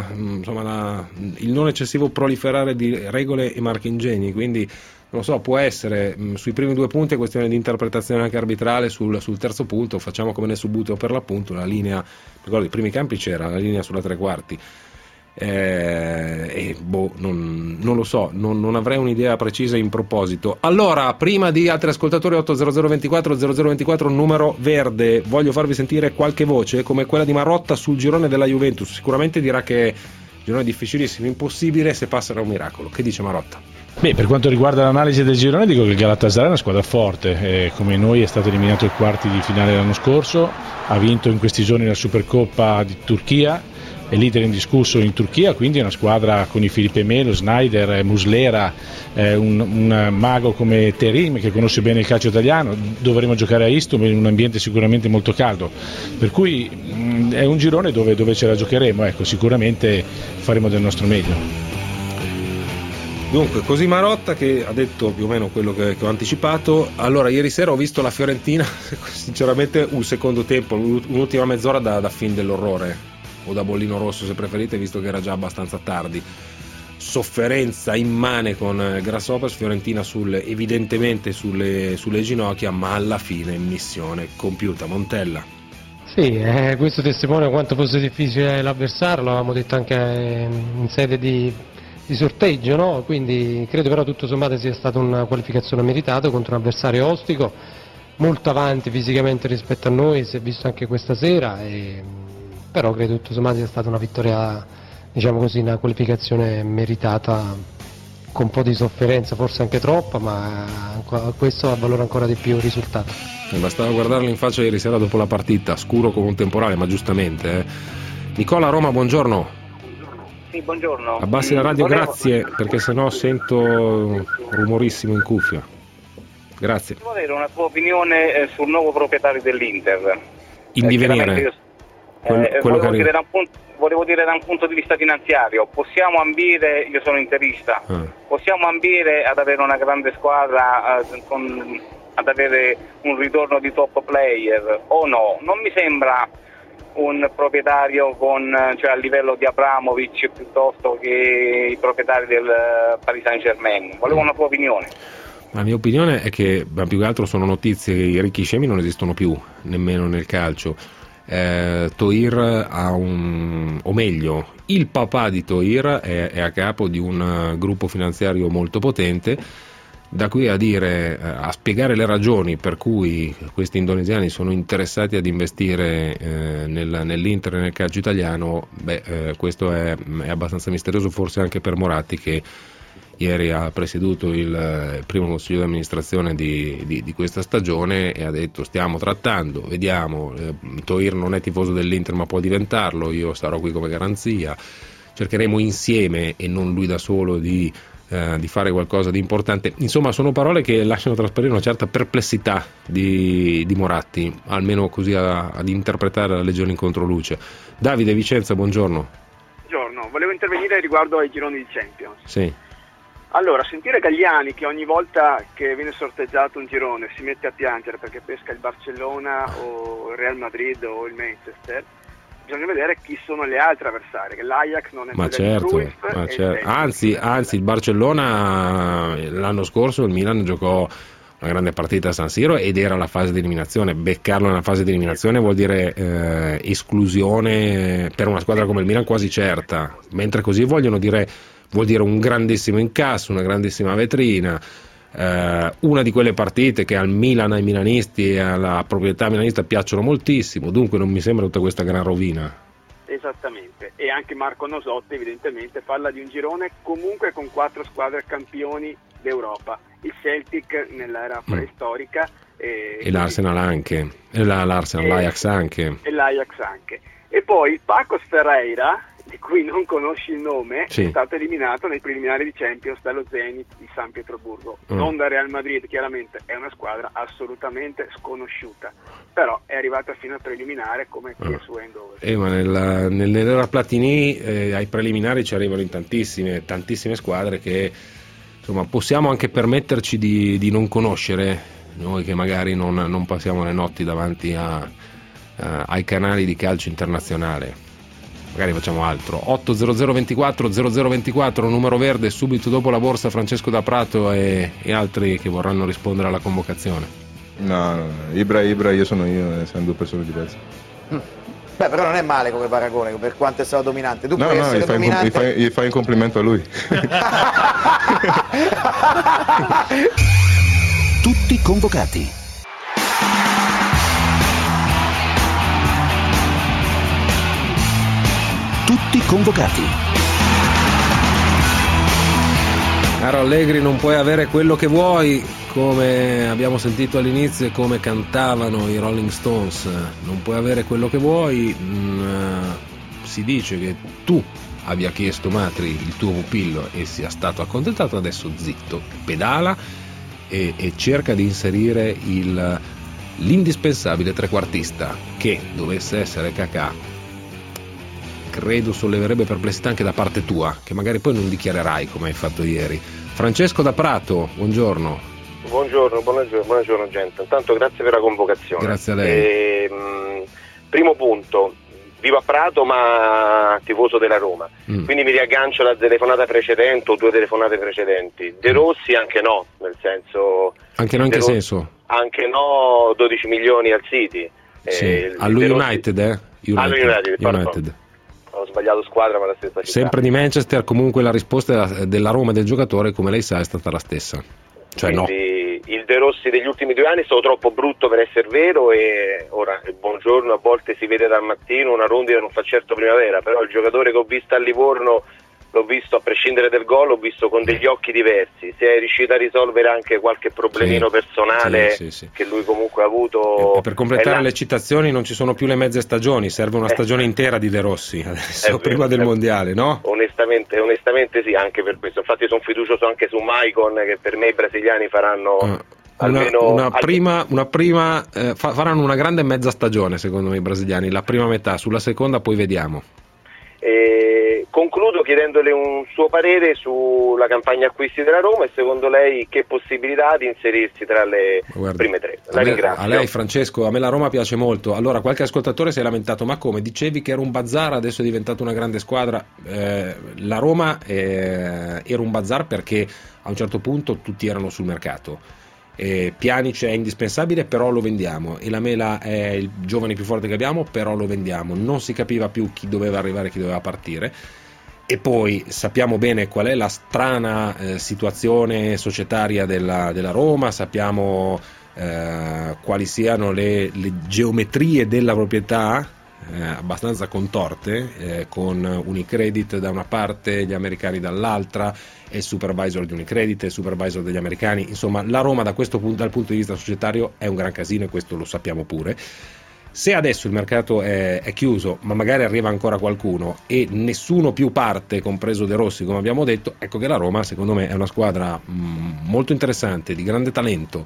Speaker 2: non eccessivo proliferare di regole e marchingegni, quindi non lo so, può essere sui primi 2 punti è questione di interpretazione anche arbitrale, sul terzo punto facciamo come nel Subbuteo per l'appunto, la linea, ricordo i primi campi c'era la linea sulla tre quarti non lo so, non avrei un'idea precisa in proposito. Allora, prima di altri ascoltatori 80024 numero verde, voglio farvi sentire qualche voce come quella di Marotta sul girone della Juventus. Sicuramente dirà che girone difficilissimo, impossibile se passa da un miracolo. Che dice Marotta?
Speaker 12: Beh, per quanto riguarda l'analisi del girone dico che il Galatasaray è una squadra forte, come noi è stato eliminato ai quarti di finale l'anno scorso, ha vinto in questi giorni la Supercoppa di Turchia, è leader indiscusso in Turchia, quindi è una squadra con i Filipe Melo, Sneijder, Muslera, un mago come Terim che conosce bene il calcio italiano. Dovremo giocare a Istanbul in un ambiente sicuramente molto caldo, per cui è un girone dove ce la giocheremo, ecco, sicuramente faremo del nostro meglio.
Speaker 2: Dunque, così Marotta che ha detto più o meno quello che ho anticipato. Allora, ieri sera ho visto la Fiorentina, sinceramente un secondo tempo, un'ultima mezz'ora da film dell'orrore, o da bollino rosso se preferite, visto che era già abbastanza tardi. Sofferenza immane con Grasshoppers, Fiorentina evidentemente sulle ginocchia, ma alla fine missione compiuta. Montella.
Speaker 13: Sì, questo testimonia quanto fosse difficile l'avversario, l'avevamo detto anche in sede di sorteggio, no? Quindi credo però tutto sommato sia stata una qualificazione meritata contro un avversario ostico, molto avanti fisicamente rispetto a noi, si è visto anche questa sera, però credo tutto sommato sia stata una vittoria, diciamo così, una qualificazione meritata, con un po' di sofferenza, forse anche troppa, ma questo ha valore ancora di più il risultato.
Speaker 2: Bastava guardarlo in faccia ieri sera dopo la partita, scuro come un temporale, ma giustamente. Nicola Roma, buongiorno.
Speaker 14: Sì, buongiorno.
Speaker 2: Abbassi la radio, grazie, perché sennò sento rumorissimo in cuffia. Grazie.
Speaker 14: Volevo avere una tua opinione sul nuovo proprietario dell'Inter.
Speaker 2: In divenire.
Speaker 14: Volevo dire da un punto di vista finanziario, possiamo ambire, io sono interista, possiamo ambire ad avere una grande squadra, ad avere un ritorno di top player o no? Non mi sembra un proprietario cioè a livello di Abramovic piuttosto che i proprietari del Paris Saint-Germain. Volevo una tua opinione.
Speaker 2: La mia opinione è che più che altro sono notizie che i ricchi scemi non esistono più, nemmeno nel calcio. Toir ha o meglio, il papà di Toir è a capo di un gruppo finanziario molto potente. Da qui a spiegare le ragioni per cui questi indonesiani sono interessati ad investire nell'Inter e nel calcio italiano, questo è abbastanza misterioso, forse anche per Moratti, che ieri ha presieduto il primo consiglio di amministrazione di questa stagione e ha detto: stiamo trattando, vediamo, Toir non è tifoso dell'Inter ma può diventarlo, io sarò qui come garanzia, cercheremo insieme e non lui da solo di fare qualcosa di importante. Insomma, sono parole che lasciano trasparire una certa perplessità di Moratti, almeno così ad interpretare la legione in controluce. Davide Vicenza, buongiorno.
Speaker 15: Buongiorno, volevo intervenire riguardo ai gironi di Champions.
Speaker 2: Sì.
Speaker 15: Allora, sentire Galliani che ogni volta che viene sorteggiato un girone si mette a piangere perché pesca il Barcellona o il Real Madrid o il Manchester, bisogna vedere chi sono le altre avversarie, che l'Ajax non è
Speaker 2: Anzi, il Barcellona l'anno scorso, il Milan giocò una grande partita a San Siro ed era la fase di eliminazione. Beccarlo nella fase di eliminazione vuol dire esclusione per una squadra come il Milan quasi certa, mentre così vuol dire un grandissimo incasso, una grandissima vetrina, una di quelle partite che al Milan, ai milanisti e alla proprietà milanista piacciono moltissimo, dunque non mi sembra tutta questa gran rovina.
Speaker 15: Esattamente, e anche Marco Nosotti evidentemente parla di un girone comunque con 4 squadre campioni d'Europa, il Celtic nell'era preistorica
Speaker 2: e l'Arsenal anche, l'Ajax anche.
Speaker 15: E l'Ajax anche. E poi Pacos Ferreira, di cui non conosci il nome,
Speaker 2: sì,
Speaker 15: è stato eliminato nei preliminari di Champions dallo Zenit di San Pietroburgo, non da Real Madrid, chiaramente è una squadra assolutamente sconosciuta, però è arrivata fino al preliminare come PSV Eindhoven.
Speaker 2: Ma nell'era Platini ai preliminari ci arrivano in tantissime squadre che insomma possiamo anche permetterci di non conoscere, noi che magari non passiamo le notti davanti ai canali di calcio internazionale. Magari facciamo altro. 80024 0024, numero verde, subito dopo la borsa Francesco da Prato e altri che vorranno rispondere alla convocazione.
Speaker 16: No, Ibra, io sono io, siamo due persone diverse.
Speaker 17: Beh, però non è male come paragone, per quanto è stato dominante. Tu puoi essere
Speaker 16: dominante. Gli fai un complimento a lui.
Speaker 18: Tutti convocati. Tutti convocati.
Speaker 2: Caro Allegri, non puoi avere quello che vuoi, come abbiamo sentito all'inizio e come cantavano i Rolling Stones. Non puoi avere quello che vuoi, si dice che tu abbia chiesto Matri, il tuo pupillo, e sia stato accontentato, adesso zitto, pedala e cerca di inserire l'indispensabile trequartista, che dovesse essere Kakà, credo solleverebbe perplessità anche da parte tua, che magari poi non dichiarerai come hai fatto ieri. Francesco da Prato, buongiorno.
Speaker 19: Buongiorno gente, intanto grazie per la convocazione.
Speaker 2: Grazie a lei.
Speaker 19: Primo punto, vivo a Prato ma tifoso della Roma, quindi mi riaggancio alla telefonata precedente o 2 telefonate precedenti. De Rossi anche no, nel senso...
Speaker 2: Anche no in che senso?
Speaker 19: Anche no, 12 milioni al City.
Speaker 2: Sì. Allo United,
Speaker 19: Allo United. Ho sbagliato squadra, ma la stessa città.
Speaker 2: Sempre di Manchester, comunque la risposta della Roma e del giocatore, come lei sa, è stata la stessa. Cioè
Speaker 19: quindi il De Rossi degli ultimi 2 anni è stato troppo brutto per essere vero, e ora il buongiorno a volte si vede dal mattino, una rondine non fa certo primavera, però il giocatore che ho visto a Livorno l'ho visto, a prescindere dal gol, l'ho visto con degli occhi diversi. Si è riuscito a risolvere anche qualche problemino personale che lui comunque ha avuto.
Speaker 2: E per completare le citazioni, non ci sono più le mezze stagioni, serve una stagione intera di De Rossi adesso, prima del mondiale, no?
Speaker 19: Onestamente sì, anche per questo. Infatti sono fiducioso anche su Maicon, che per me i brasiliani faranno
Speaker 2: faranno una grande mezza stagione, secondo me, i brasiliani, la prima metà, sulla seconda poi vediamo.
Speaker 19: Concludo chiedendole un suo parere sulla campagna acquisti della Roma, e secondo lei che possibilità ha di inserirsi tra le prime 3. Ringrazio.
Speaker 2: A lei Francesco, a me la Roma piace molto. Allora, qualche ascoltatore si è lamentato, ma come? Dicevi che era un bazar, adesso è diventata una grande squadra. La Roma era un bazar perché a un certo punto tutti erano sul mercato. Pjanic è indispensabile, però lo vendiamo, e Lamela è il giovane più forte che abbiamo, però lo vendiamo. Non si capiva più chi doveva arrivare e chi doveva partire, e poi sappiamo bene qual è la strana situazione societaria della Roma, sappiamo quali siano le geometrie della proprietà, abbastanza contorte, con Unicredit da una parte, gli americani dall'altra, e il supervisor di Unicredit e il supervisor degli americani. Insomma, la Roma dal punto di vista societario è un gran casino, e questo lo sappiamo pure. Se adesso il mercato è chiuso, ma magari arriva ancora qualcuno e nessuno più parte, compreso De Rossi, come abbiamo detto, ecco che la Roma secondo me è una squadra molto interessante, di grande talento,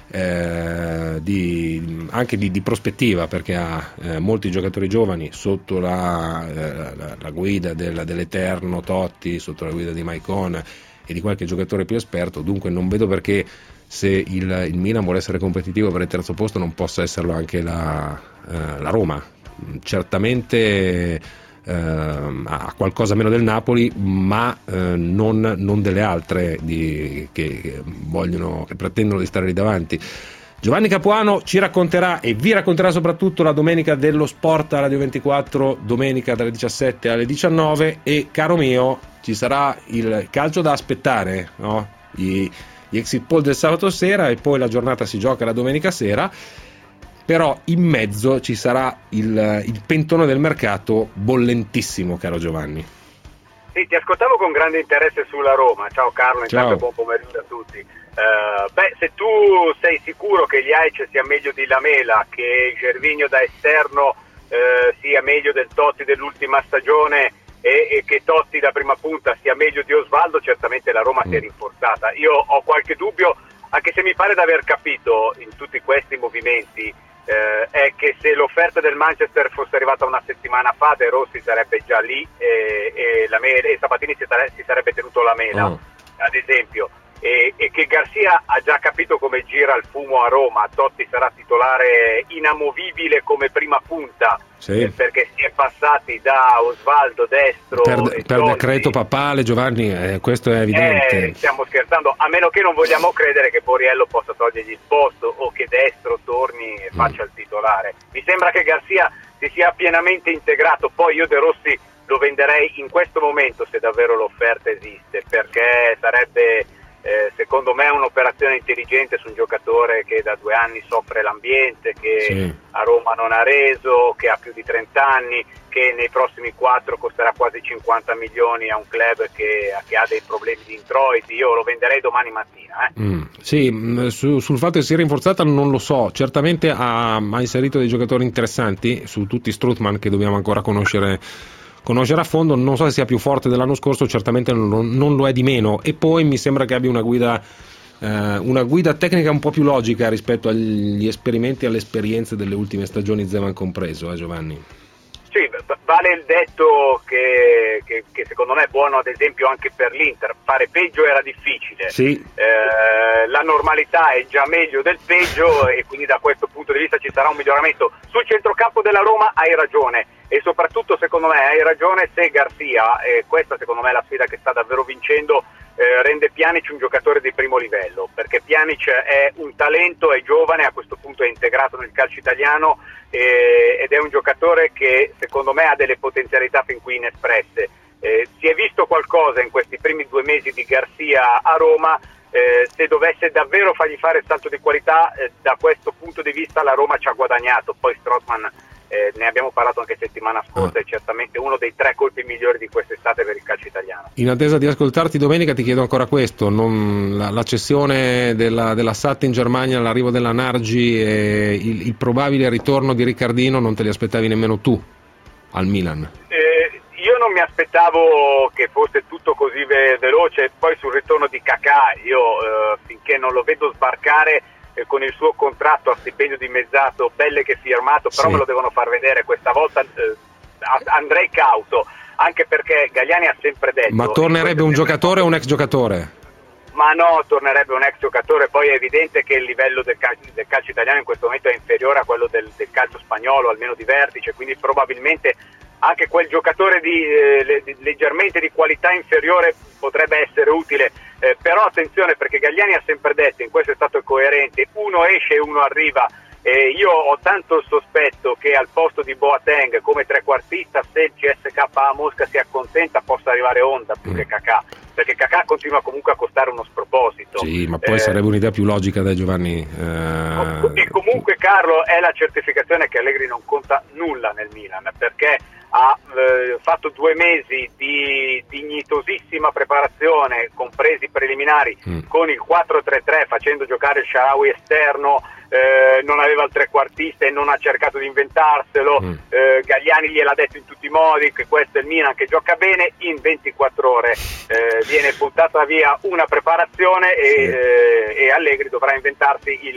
Speaker 2: anche di prospettiva, perché ha molti giocatori giovani sotto la guida dell'eterno Totti, sotto la guida di Maicon e di qualche giocatore più esperto. Dunque non vedo perché, se il Milan vuole essere competitivo per il terzo posto, non possa esserlo anche la Roma. Certamente ha qualcosa meno del Napoli, ma non delle altre che pretendono di stare lì davanti. Giovanni Capuano ci racconterà, e vi racconterà soprattutto, la domenica dello sport a Radio 24, domenica dalle 17 alle 19, e caro mio, ci sarà il calcio da aspettare, no? Gli exit poll del sabato sera, e poi la giornata si gioca la domenica sera. Però in mezzo ci sarà il pentone del mercato bollentissimo, caro Giovanni.
Speaker 20: Sì, ti ascoltavo con grande interesse sulla Roma. Ciao Carlo, intanto buon pomeriggio a tutti. Se tu sei sicuro che gli Aic sia meglio di Lamela, che Gervinho da esterno sia meglio del Totti dell'ultima stagione, e che Totti da prima punta sia meglio di Osvaldo, certamente la Roma si è rinforzata. Io ho qualche dubbio, anche se mi pare di aver capito in tutti questi movimenti è che se l'offerta del Manchester fosse arrivata una settimana fa, De Rossi sarebbe già lì, e Sabatini si sarebbe tenuto Lamela, ad esempio, e che Garcia ha già capito come gira il fumo a Roma. Totti sarà titolare inamovibile come prima punta, perché si è passati da Osvaldo destro
Speaker 2: per decreto papale, Giovanni, questo è evidente.
Speaker 20: Stiamo scherzando, a meno che non vogliamo credere che Borriello possa togliergli il posto, o che destro torni e faccia il titolare. Mi sembra che Garcia si sia pienamente integrato. Poi io De Rossi lo venderei in questo momento, se davvero l'offerta esiste, perché sarebbe secondo me un'operazione intelligente su un giocatore che da 2 anni soffre l'ambiente, che a Roma non ha reso, che ha più di 30 anni, che nei prossimi 4 costerà quasi 50 milioni a un club che ha dei problemi di introiti. Io lo venderei domani mattina.
Speaker 2: Sul fatto che sia rinforzata non lo so, certamente ha inserito dei giocatori interessanti, su tutti Strootman, che dobbiamo ancora conoscere conoscere a fondo, non so se sia più forte dell'anno scorso, certamente non lo è di meno, e poi mi sembra che abbia una guida tecnica un po' più logica rispetto agli esperimenti e alle esperienze delle ultime stagioni, Zeman compreso, Giovanni?
Speaker 20: Sì, vale il detto che secondo me è buono ad esempio anche per l'Inter, fare peggio era difficile,
Speaker 2: sì.
Speaker 20: La normalità è già meglio del peggio e quindi da questo punto di vista ci sarà un miglioramento. Sul centrocampo della Roma hai ragione, e soprattutto secondo me hai ragione se Garcia, questa secondo me è la sfida che sta davvero vincendo, rende Pjanic un giocatore di primo livello, perché Pjanic è un talento, è giovane, a questo punto è integrato nel calcio italiano ed è un giocatore che secondo me ha delle potenzialità fin qui inespresse. Si è visto qualcosa in questi primi 2 mesi di Garcia a Roma, se dovesse davvero fargli fare il salto di qualità, da questo punto di vista la Roma ci ha guadagnato. Poi Strootman, ne abbiamo parlato anche settimana scorsa, è certamente uno dei 3 colpi migliori di quest'estate per il calcio italiano.
Speaker 2: In attesa di ascoltarti domenica ti chiedo ancora questo, la cessione della SAT in Germania, l'arrivo della Nargi e il probabile ritorno di Riccardino non te li aspettavi nemmeno tu al Milan?
Speaker 20: Io non mi aspettavo che fosse tutto così veloce. Poi sul ritorno di Kakà io finché non lo vedo sbarcare con il suo contratto a stipendio dimezzato, belle che firmato, però
Speaker 2: sì,
Speaker 20: me lo devono far vedere questa volta, andrei cauto, anche perché Galliani ha sempre detto...
Speaker 2: Ma tornerebbe un giocatore o un ex giocatore?
Speaker 20: Ma no, tornerebbe un ex giocatore. Poi è evidente che il livello del calcio italiano in questo momento è inferiore a quello del calcio spagnolo, almeno di vertice, quindi probabilmente anche quel giocatore leggermente di qualità inferiore potrebbe essere utile, però attenzione, perché Galliani ha sempre detto, in questo è stato coerente, uno esce e uno arriva. Io ho tanto il sospetto che al posto di Boateng come trequartista, se il CSKA a Mosca si accontenta, possa arrivare Honda più che Kakà, perché Kakà continua comunque a costare uno sproposito.
Speaker 2: Sì, ma poi sarebbe un'idea più logica, dai Giovanni.
Speaker 20: E comunque Carlo, è la certificazione che Allegri non conta nulla nel Milan, perché ha fatto 2 mesi di dignitosissima preparazione, compresi preliminari, con il 4-3-3, facendo giocare il Shaarawy esterno, non aveva il trequartista e non ha cercato di inventarselo. Galliani gliel'ha detto in tutti i modi che questo è il Milan che gioca bene. In 24 ore viene buttata via una preparazione e Allegri dovrà inventarsi il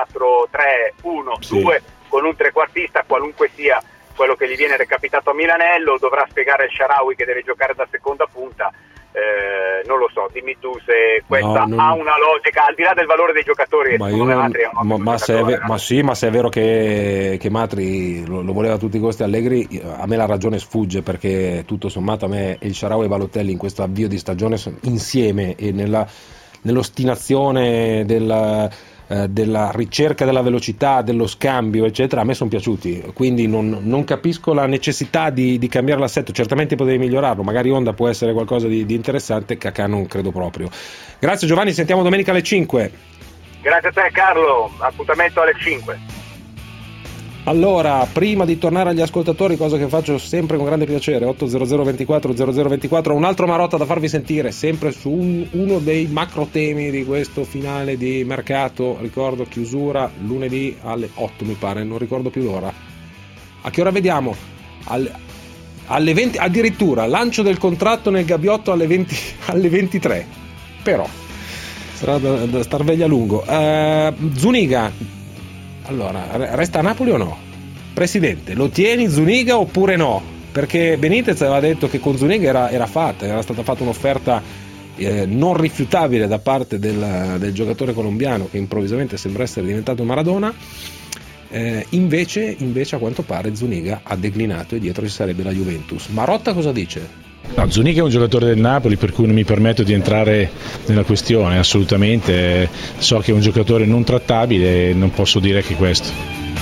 Speaker 20: 4-3-1-2 con un trequartista, qualunque sia quello che gli viene recapitato a Milanello. Dovrà spiegare il Shaarawy che deve giocare da seconda punta. Non lo so, dimmi tu se questa ha una logica, al di là del valore dei giocatori. Ma
Speaker 2: se è vero che Matri lo voleva a tutti i costi Allegri, a me la ragione sfugge, perché tutto sommato a me il Shaarawy e Balotelli in questo avvio di stagione insieme e nell'ostinazione della ricerca della velocità, dello scambio eccetera, a me sono piaciuti, quindi non capisco la necessità di cambiare l'assetto. Certamente potevi migliorarlo, magari Honda può essere qualcosa di interessante, Kakà non credo proprio. Grazie Giovanni, sentiamo domenica alle 5.
Speaker 20: Grazie a te Carlo, appuntamento alle 5.
Speaker 2: Allora, prima di tornare agli ascoltatori, cosa che faccio sempre con grande piacere, 800 24 0024, un altro Marotta da farvi sentire, sempre su uno dei macro temi di questo finale di mercato. Ricordo chiusura lunedì alle 8 mi pare, non ricordo più l'ora. A che ora vediamo? Alle 20, addirittura lancio del contratto nel gabbiotto alle 23, però sarà da star veglia a lungo. Zuniga, allora, resta a Napoli o no? Presidente, lo tieni Zuniga oppure no? Perché Benitez aveva detto che con Zuniga era stata fatta un'offerta non rifiutabile da parte del giocatore colombiano, che improvvisamente sembra essere diventato Maradona. Invece a quanto pare Zuniga ha declinato e dietro ci sarebbe la Juventus. Marotta cosa dice?
Speaker 12: No, Zuniga è un giocatore del Napoli, per cui non mi permetto di entrare nella questione, assolutamente. So che è un giocatore non trattabile e non posso dire che questo.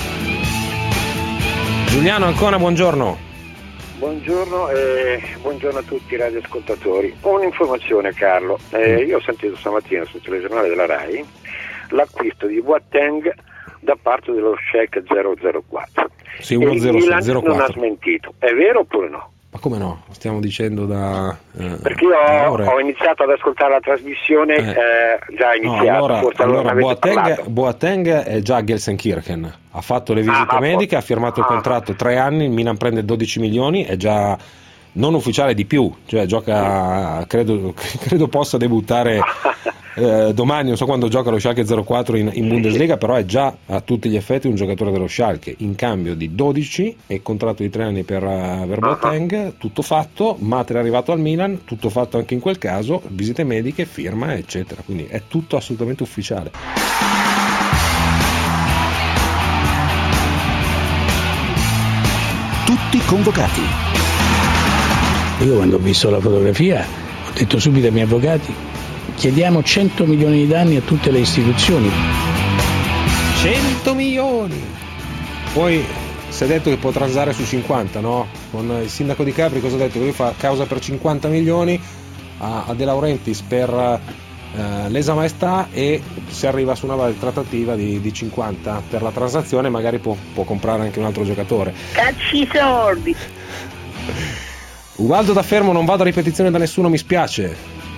Speaker 2: Giuliano Ancona, buongiorno.
Speaker 21: Buongiorno e buongiorno a tutti i radioascoltatori. Ho un'informazione Carlo, io ho sentito stamattina sul telegiornale della RAI l'acquisto di Boateng da parte dello Schalke 004.
Speaker 2: Sì,
Speaker 21: e il Milan non ha smentito, è vero oppure no?
Speaker 2: Ma come no? Stiamo dicendo da...
Speaker 21: perché io ho iniziato ad ascoltare la trasmissione già iniziata.
Speaker 2: Allora Boateng è già a Gelsenkirchen, ha fatto le visite mediche, ha firmato il contratto 3 anni, il Milan prende 12 milioni, è già non ufficiale di più, cioè gioca, credo possa debuttare domani, non so quando gioca lo Schalke 04 in Bundesliga, però è già a tutti gli effetti un giocatore dello Schalke, in cambio di 12 e contratto di 3 anni per Boateng, tutto fatto, Mater è arrivato al Milan, tutto fatto anche in quel caso, visite mediche, firma eccetera, quindi è tutto assolutamente ufficiale.
Speaker 18: Tutti convocati.
Speaker 1: Io quando ho visto la fotografia ho detto subito ai miei avvocati: chiediamo 100 milioni di danni a tutte le istituzioni.
Speaker 2: 100 milioni! Poi si è detto che può transare su 50, no? Con il sindaco di Capri cosa ha detto? Che lui fa causa per 50 milioni a De Laurentiis per lesa maestà, e si arriva su una trattativa di 50 per la transazione, magari può comprare anche un altro giocatore.
Speaker 22: Cacci sordi!
Speaker 2: Ubaldo da Fermo: non vado a ripetizione da nessuno, mi spiace.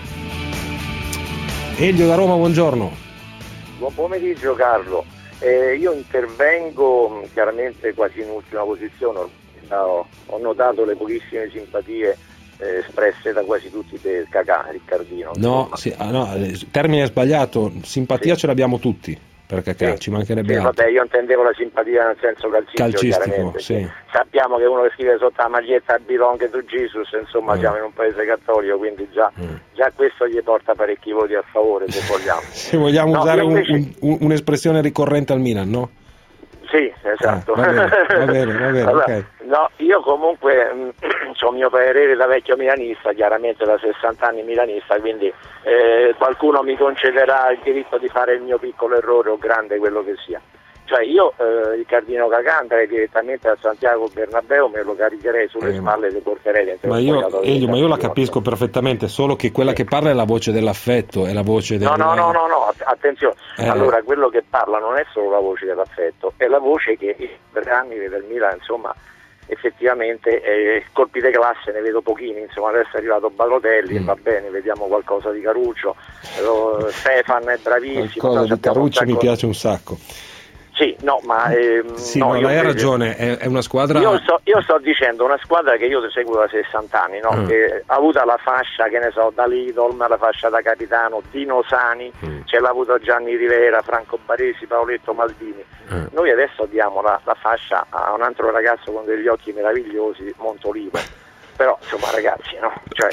Speaker 2: Elio da Roma, buongiorno.
Speaker 21: Buon pomeriggio Carlo, io intervengo chiaramente quasi in ultima posizione, ho notato le pochissime simpatie espresse da quasi tutti per Kakà, Riccardino.
Speaker 2: No, termine sbagliato, simpatia ce l'abbiamo tutti per Kakà, ci mancherebbe altro.
Speaker 21: Vabbè, io intendevo la simpatia nel senso calcistico,
Speaker 2: sì.
Speaker 21: Sappiamo che uno che scrive sotto la maglietta Belong to Jesus, insomma siamo in un paese cattolico, quindi già questo gli porta parecchi voti a favore, se vogliamo.
Speaker 2: Se vogliamo usare un'espressione ricorrente al Milan, no?
Speaker 21: Sì, esatto.
Speaker 2: Va bene,
Speaker 21: allora,
Speaker 2: okay.
Speaker 21: No, io comunque ho il mio parere da vecchio milanista, chiaramente da 60 anni milanista, quindi qualcuno mi concederà il diritto di fare il mio piccolo errore o grande quello che sia. Cioè io il Cardino Kakà andrei direttamente a Santiago Bernabéu, me lo caricherei sulle spalle e le porterei dentro.
Speaker 2: Ma io la capisco perfettamente, solo che quella che parla è la voce dell'affetto, è la voce del...
Speaker 21: No, attenzione. Allora, quello che parla non è solo la voce dell'affetto, è la voce che i anni del Milan, insomma, effettivamente colpi di classe ne vedo pochini, insomma adesso è arrivato Balotelli, va bene, vediamo qualcosa di Caruccio, Stefan è bravissimo.
Speaker 2: Qualcosa di Caruccio mi piace un sacco.
Speaker 21: Sì, no, ma
Speaker 2: lei ha ragione, è una squadra.
Speaker 21: Io sto dicendo una squadra che io seguo da 60 anni, no? Che ha avuto la fascia, che ne so, da Lidl, la fascia da capitano, Dino Sani, ce l'ha avuto Gianni Rivera, Franco Baresi, Paoletto Maldini. Noi adesso diamo la fascia a un altro ragazzo con degli occhi meravigliosi, Montolivo. Però insomma ragazzi, no? Cioè,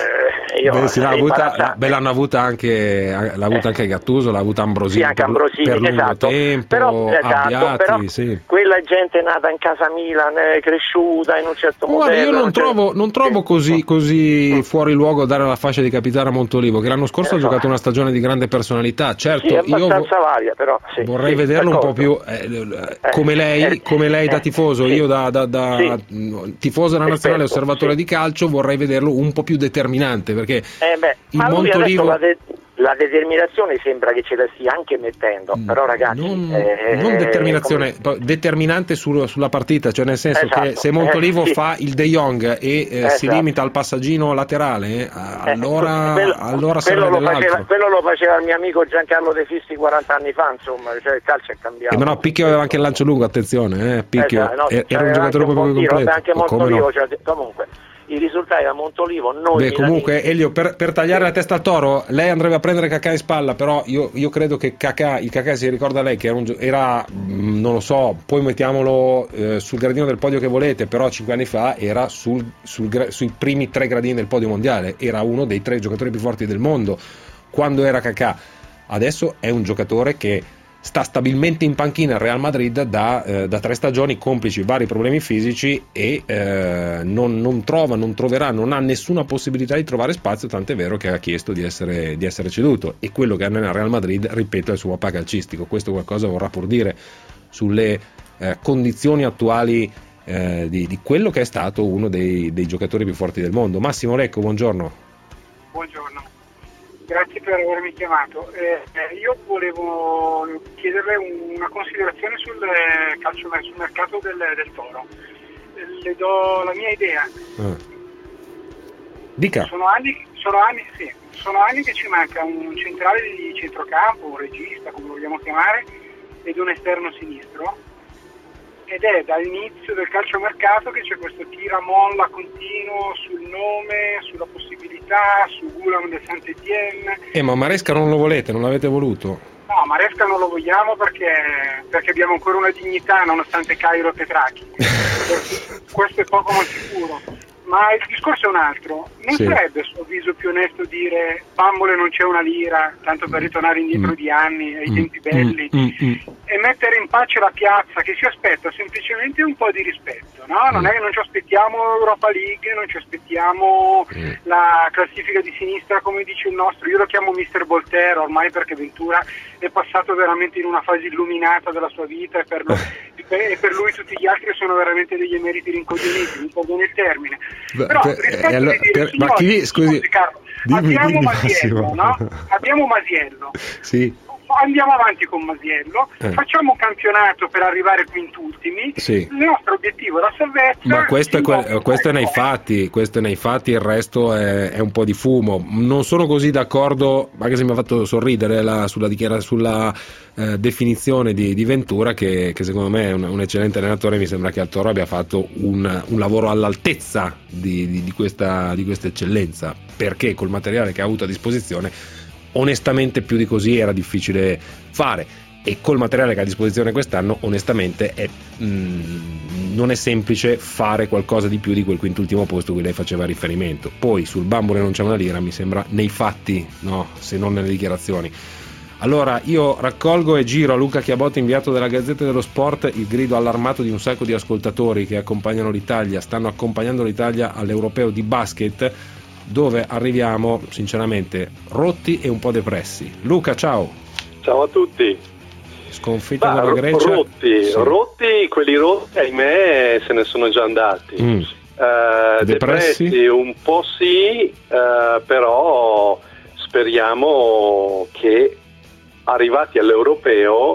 Speaker 2: l'hanno avuta anche Gattuso, l'ha avuta Ambrosini,
Speaker 21: sì, anche Ambrosini,
Speaker 2: per lungo tempo,
Speaker 21: però
Speaker 2: sì.
Speaker 21: Quella gente nata in casa Milan, cresciuta in un certo modo.
Speaker 2: Io non trovo così fuori luogo dare la fascia di capitano a Montolivo, che l'anno scorso ha giocato una stagione di grande personalità. Certo,
Speaker 21: sì, abbastanza varia, però
Speaker 2: vorrei vederlo un po' più come lei da tifoso, io da tifoso della nazionale, osservatore di calcio, vorrei vederlo un po' più determinante, perché
Speaker 21: ma Montolivo la determinazione sembra che ce la stia anche mettendo, però ragazzi
Speaker 2: non determinazione, determinante sulla partita, cioè nel senso che se Montolivo fa il De Jong e si limita al passaggino laterale, allora serve dell'altro.
Speaker 21: Quello lo faceva il mio amico Giancarlo De Fisti 40 anni fa, insomma, cioè il calcio è cambiato.
Speaker 2: Ma no, Picchio aveva anche il lancio lungo, attenzione, Picchio era un giocatore proprio completo.
Speaker 21: Anche Montolivo, cioè, comunque i risultati da Montolivo
Speaker 2: comunque Elio, per tagliare la testa al toro, lei andrebbe a prendere Kakà in spalla, però io credo che il Kakà si ricorda lei che era non lo so, poi mettiamolo sul gradino del podio che volete, però 5 anni fa era sui primi 3 gradini del podio mondiale, era uno dei 3 giocatori più forti del mondo quando era Kakà. Adesso è un giocatore che sta stabilmente in panchina al Real Madrid da 3 stagioni, complici vari problemi fisici, e non troverà, non ha nessuna possibilità di trovare spazio, tant'è vero che ha chiesto di essere ceduto, e quello che ha nel Real Madrid, ripeto, è il suo papà calcistico. Questo qualcosa vorrà pur dire sulle condizioni attuali di quello che è stato uno dei giocatori più forti del mondo. Massimo Lecco, buongiorno.
Speaker 23: Buongiorno. Grazie per avermi chiamato. Io volevo chiederle una considerazione sul mercato del Toro. Le do la mia idea.
Speaker 2: Dica.
Speaker 23: Sono anni che ci manca un centrale di centrocampo, un regista, come lo vogliamo chiamare, ed un esterno sinistro, ed è dall'inizio del calciomercato che c'è questo tiramolla continuo sul nome, sulla possibilità, su Gulam del Saint-Étienne.
Speaker 2: Ma Maresca non lo volete, non l'avete voluto?
Speaker 23: No, Maresca non lo vogliamo perché abbiamo ancora una dignità nonostante Cairo e Petracchi. Questo è poco ma sicuro. Ma il discorso è un altro. Non sarebbe a suo avviso più onesto dire Bambole non c'è una lira, tanto per ritornare indietro di anni, ai tempi belli, e mettere in pace la piazza che si aspetta semplicemente un po' di rispetto, no? Non è che non ci aspettiamo Europa League, non ci aspettiamo la classifica di sinistra come dice il nostro, io lo chiamo Mister Voltaire ormai perché Ventura è passato veramente in una fase illuminata della sua vita e per lui tutti gli altri sono veramente degli emeriti rincoglioniti, mi perdoni il termine. Però abbiamo Masiello, no? Abbiamo Masiello.
Speaker 2: Sì.
Speaker 23: Andiamo avanti con Masiello, facciamo un campionato per arrivare quintultimi.
Speaker 2: Sì.
Speaker 23: Il nostro obiettivo è la salvezza.
Speaker 2: Ma questo è nei fatti, il resto è un po' di fumo. Non sono così d'accordo, anche se mi ha fatto sorridere sulla definizione di Ventura, che secondo me è un eccellente allenatore. Mi sembra che al Toro abbia fatto un lavoro all'altezza di questa eccellenza, perché col materiale che ha avuto a disposizione onestamente più di così era difficile fare, e col materiale che ha a disposizione quest'anno onestamente non è semplice fare qualcosa di più di quel quintultimo posto cui lei faceva riferimento. Poi sul Bambole non c'è una lira, mi sembra nei fatti, no, se non nelle dichiarazioni. Allora io raccolgo e giro a Luca Chiabotti, inviato della Gazzetta dello Sport, il grido allarmato di un sacco di ascoltatori che stanno accompagnando l'Italia all'Europeo di basket, dove arriviamo sinceramente rotti e un po' depressi. Luca, ciao.
Speaker 3: Ciao a tutti.
Speaker 2: Sconfitta dalla Grecia.
Speaker 3: Rotti, quelli rotti, ahimè, se ne sono già andati. Depressi un po' sì, però speriamo che arrivati all'Europeo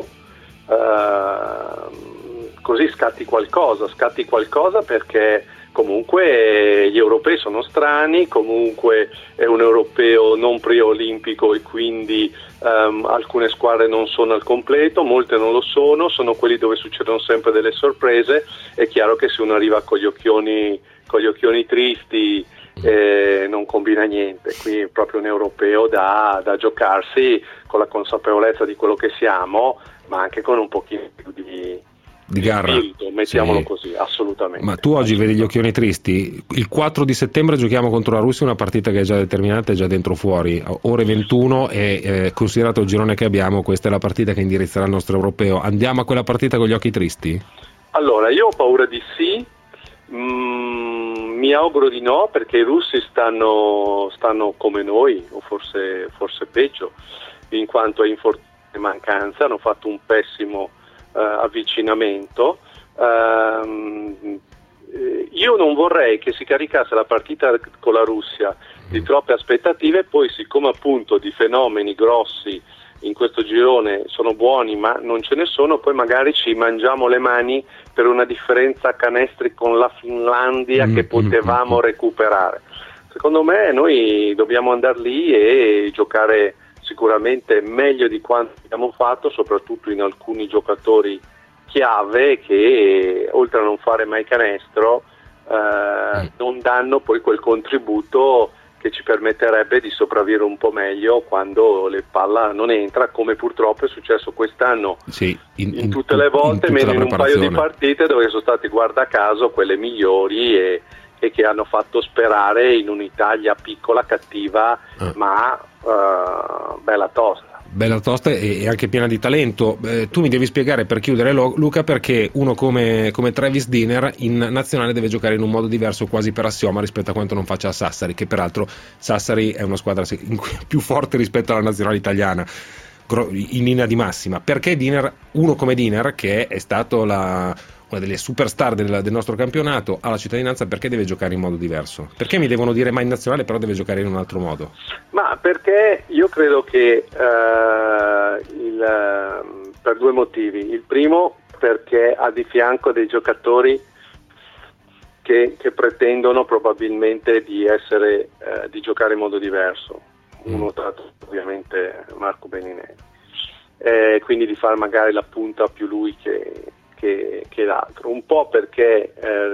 Speaker 3: così scatti qualcosa, perché comunque gli europei sono strani, comunque è un europeo non preolimpico e quindi alcune squadre non sono al completo, molte non lo sono quelli dove succedono sempre delle sorprese. È chiaro che se uno arriva con gli occhioni tristi non combina niente. Qui è proprio un europeo da giocarsi con la consapevolezza di quello che siamo, ma anche con un pochino più di
Speaker 2: garra,
Speaker 3: spirito, mettiamolo così, assolutamente.
Speaker 2: Ma tu oggi vedi gli occhioni tristi? Il 4 di settembre giochiamo contro la Russia, una partita che è già determinata, è già dentro fuori, ore 21, e considerato il girone che abbiamo, questa è la partita che indirizzerà il nostro europeo. Andiamo a quella partita con gli occhi tristi?
Speaker 3: Allora, io ho paura di sì, mi auguro di no, perché i russi stanno come noi, o forse peggio, in quanto a infortuni e mancanza, hanno fatto un pessimo avvicinamento. Io non vorrei che si caricasse la partita con la Russia di troppe aspettative, poi siccome appunto di fenomeni grossi in questo girone sono buoni ma non ce ne sono, poi magari ci mangiamo le mani per una differenza a canestri con la Finlandia che potevamo recuperare. Secondo me noi dobbiamo andare lì e giocare sicuramente meglio di quanto abbiamo fatto, soprattutto in alcuni giocatori chiave che oltre a non fare mai canestro non danno poi quel contributo che ci permetterebbe di sopravvivere un po' meglio quando le palla non entra, come purtroppo è successo quest'anno in tutte le volte, meno in un paio di partite dove sono stati, guarda caso, quelle migliori e che hanno fatto sperare in un'Italia piccola, cattiva, ma bella tosta
Speaker 2: e anche piena di talento. Tu mi devi spiegare, per chiudere, Luca, perché uno come Travis Diner in nazionale deve giocare in un modo diverso, quasi per assioma, rispetto a quanto non faccia a Sassari, che peraltro Sassari è una squadra più forte rispetto alla nazionale italiana in linea di massima. Perché uno come Diner, che è stato una delle superstar del nostro campionato, ha la cittadinanza, perché deve giocare in modo diverso? Perché mi devono dire mai in nazionale però deve giocare in un altro modo?
Speaker 3: Ma perché io credo che per due motivi. Il primo, perché ha di fianco dei giocatori che pretendono probabilmente di giocare in modo diverso. Uno tra tutti ovviamente Marco Beninelli, quindi di fare magari la punta più lui che che l'altro, un po' perché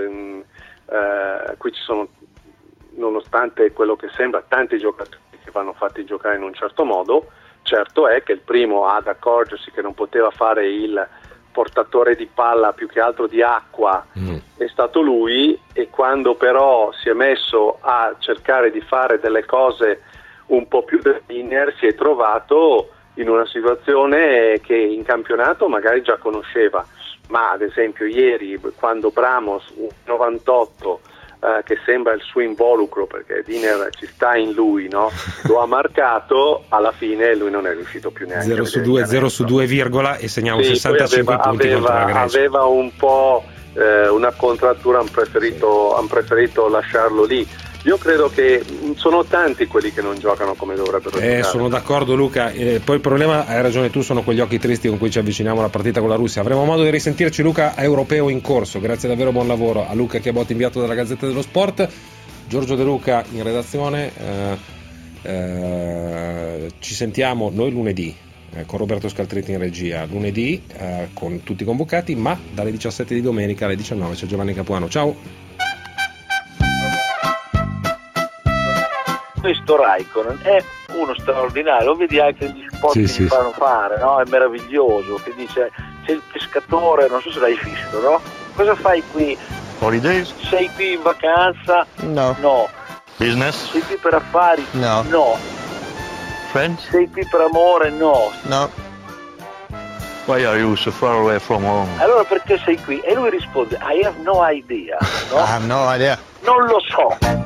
Speaker 3: qui ci sono, nonostante quello che sembra, tanti giocatori che vanno fatti giocare in un certo modo. Certo è che il primo ad accorgersi che non poteva fare il portatore di palla, più che altro di acqua, è stato lui, e quando però si è messo a cercare di fare delle cose un po' più da winner, si è trovato in una situazione che in campionato magari già conosceva, ma ad esempio ieri, quando Bramos 98 che sembra il suo involucro, perché Diner ci sta in lui, no? Lo ha marcato, alla fine lui non è riuscito più neanche
Speaker 2: 0 su 2 virgola, e segniamo 65 punti contro la Grecia.
Speaker 3: Aveva un po' una contrattura, hanno preferito lasciarlo lì. Io credo che sono tanti quelli che non giocano come dovrebbero giocare.
Speaker 2: Sono d'accordo, Luca. Poi il problema, hai ragione tu, sono quegli occhi tristi con cui ci avviciniamo alla partita con la Russia. Avremo modo di risentirci, Luca, a Europeo in corso. Grazie davvero, buon lavoro a Luca Chiabotti, inviato dalla Gazzetta dello Sport. Giorgio De Luca in redazione. Ci sentiamo noi lunedì con Roberto Scaltretti in regia, lunedì con tutti i convocati, ma dalle 17 di domenica alle 19 c'è Giovanni Capuano. Ciao.
Speaker 4: Questo Raikkonen è uno straordinario, lo vedi anche negli spot che gli fanno fare, no? È meraviglioso, che dice c'è il pescatore, non so se l'hai visto, no? Cosa fai qui?
Speaker 7: Holidays?
Speaker 4: Sei qui in vacanza?
Speaker 7: No.
Speaker 4: No.
Speaker 7: Business?
Speaker 4: Sei qui per affari?
Speaker 7: No.
Speaker 4: No.
Speaker 7: Friends?
Speaker 4: Sei qui per amore? No.
Speaker 7: No. Why are you so far away from home?
Speaker 4: Allora perché sei qui? E lui risponde, I have no idea. No?
Speaker 7: I have no idea.
Speaker 4: Non lo so.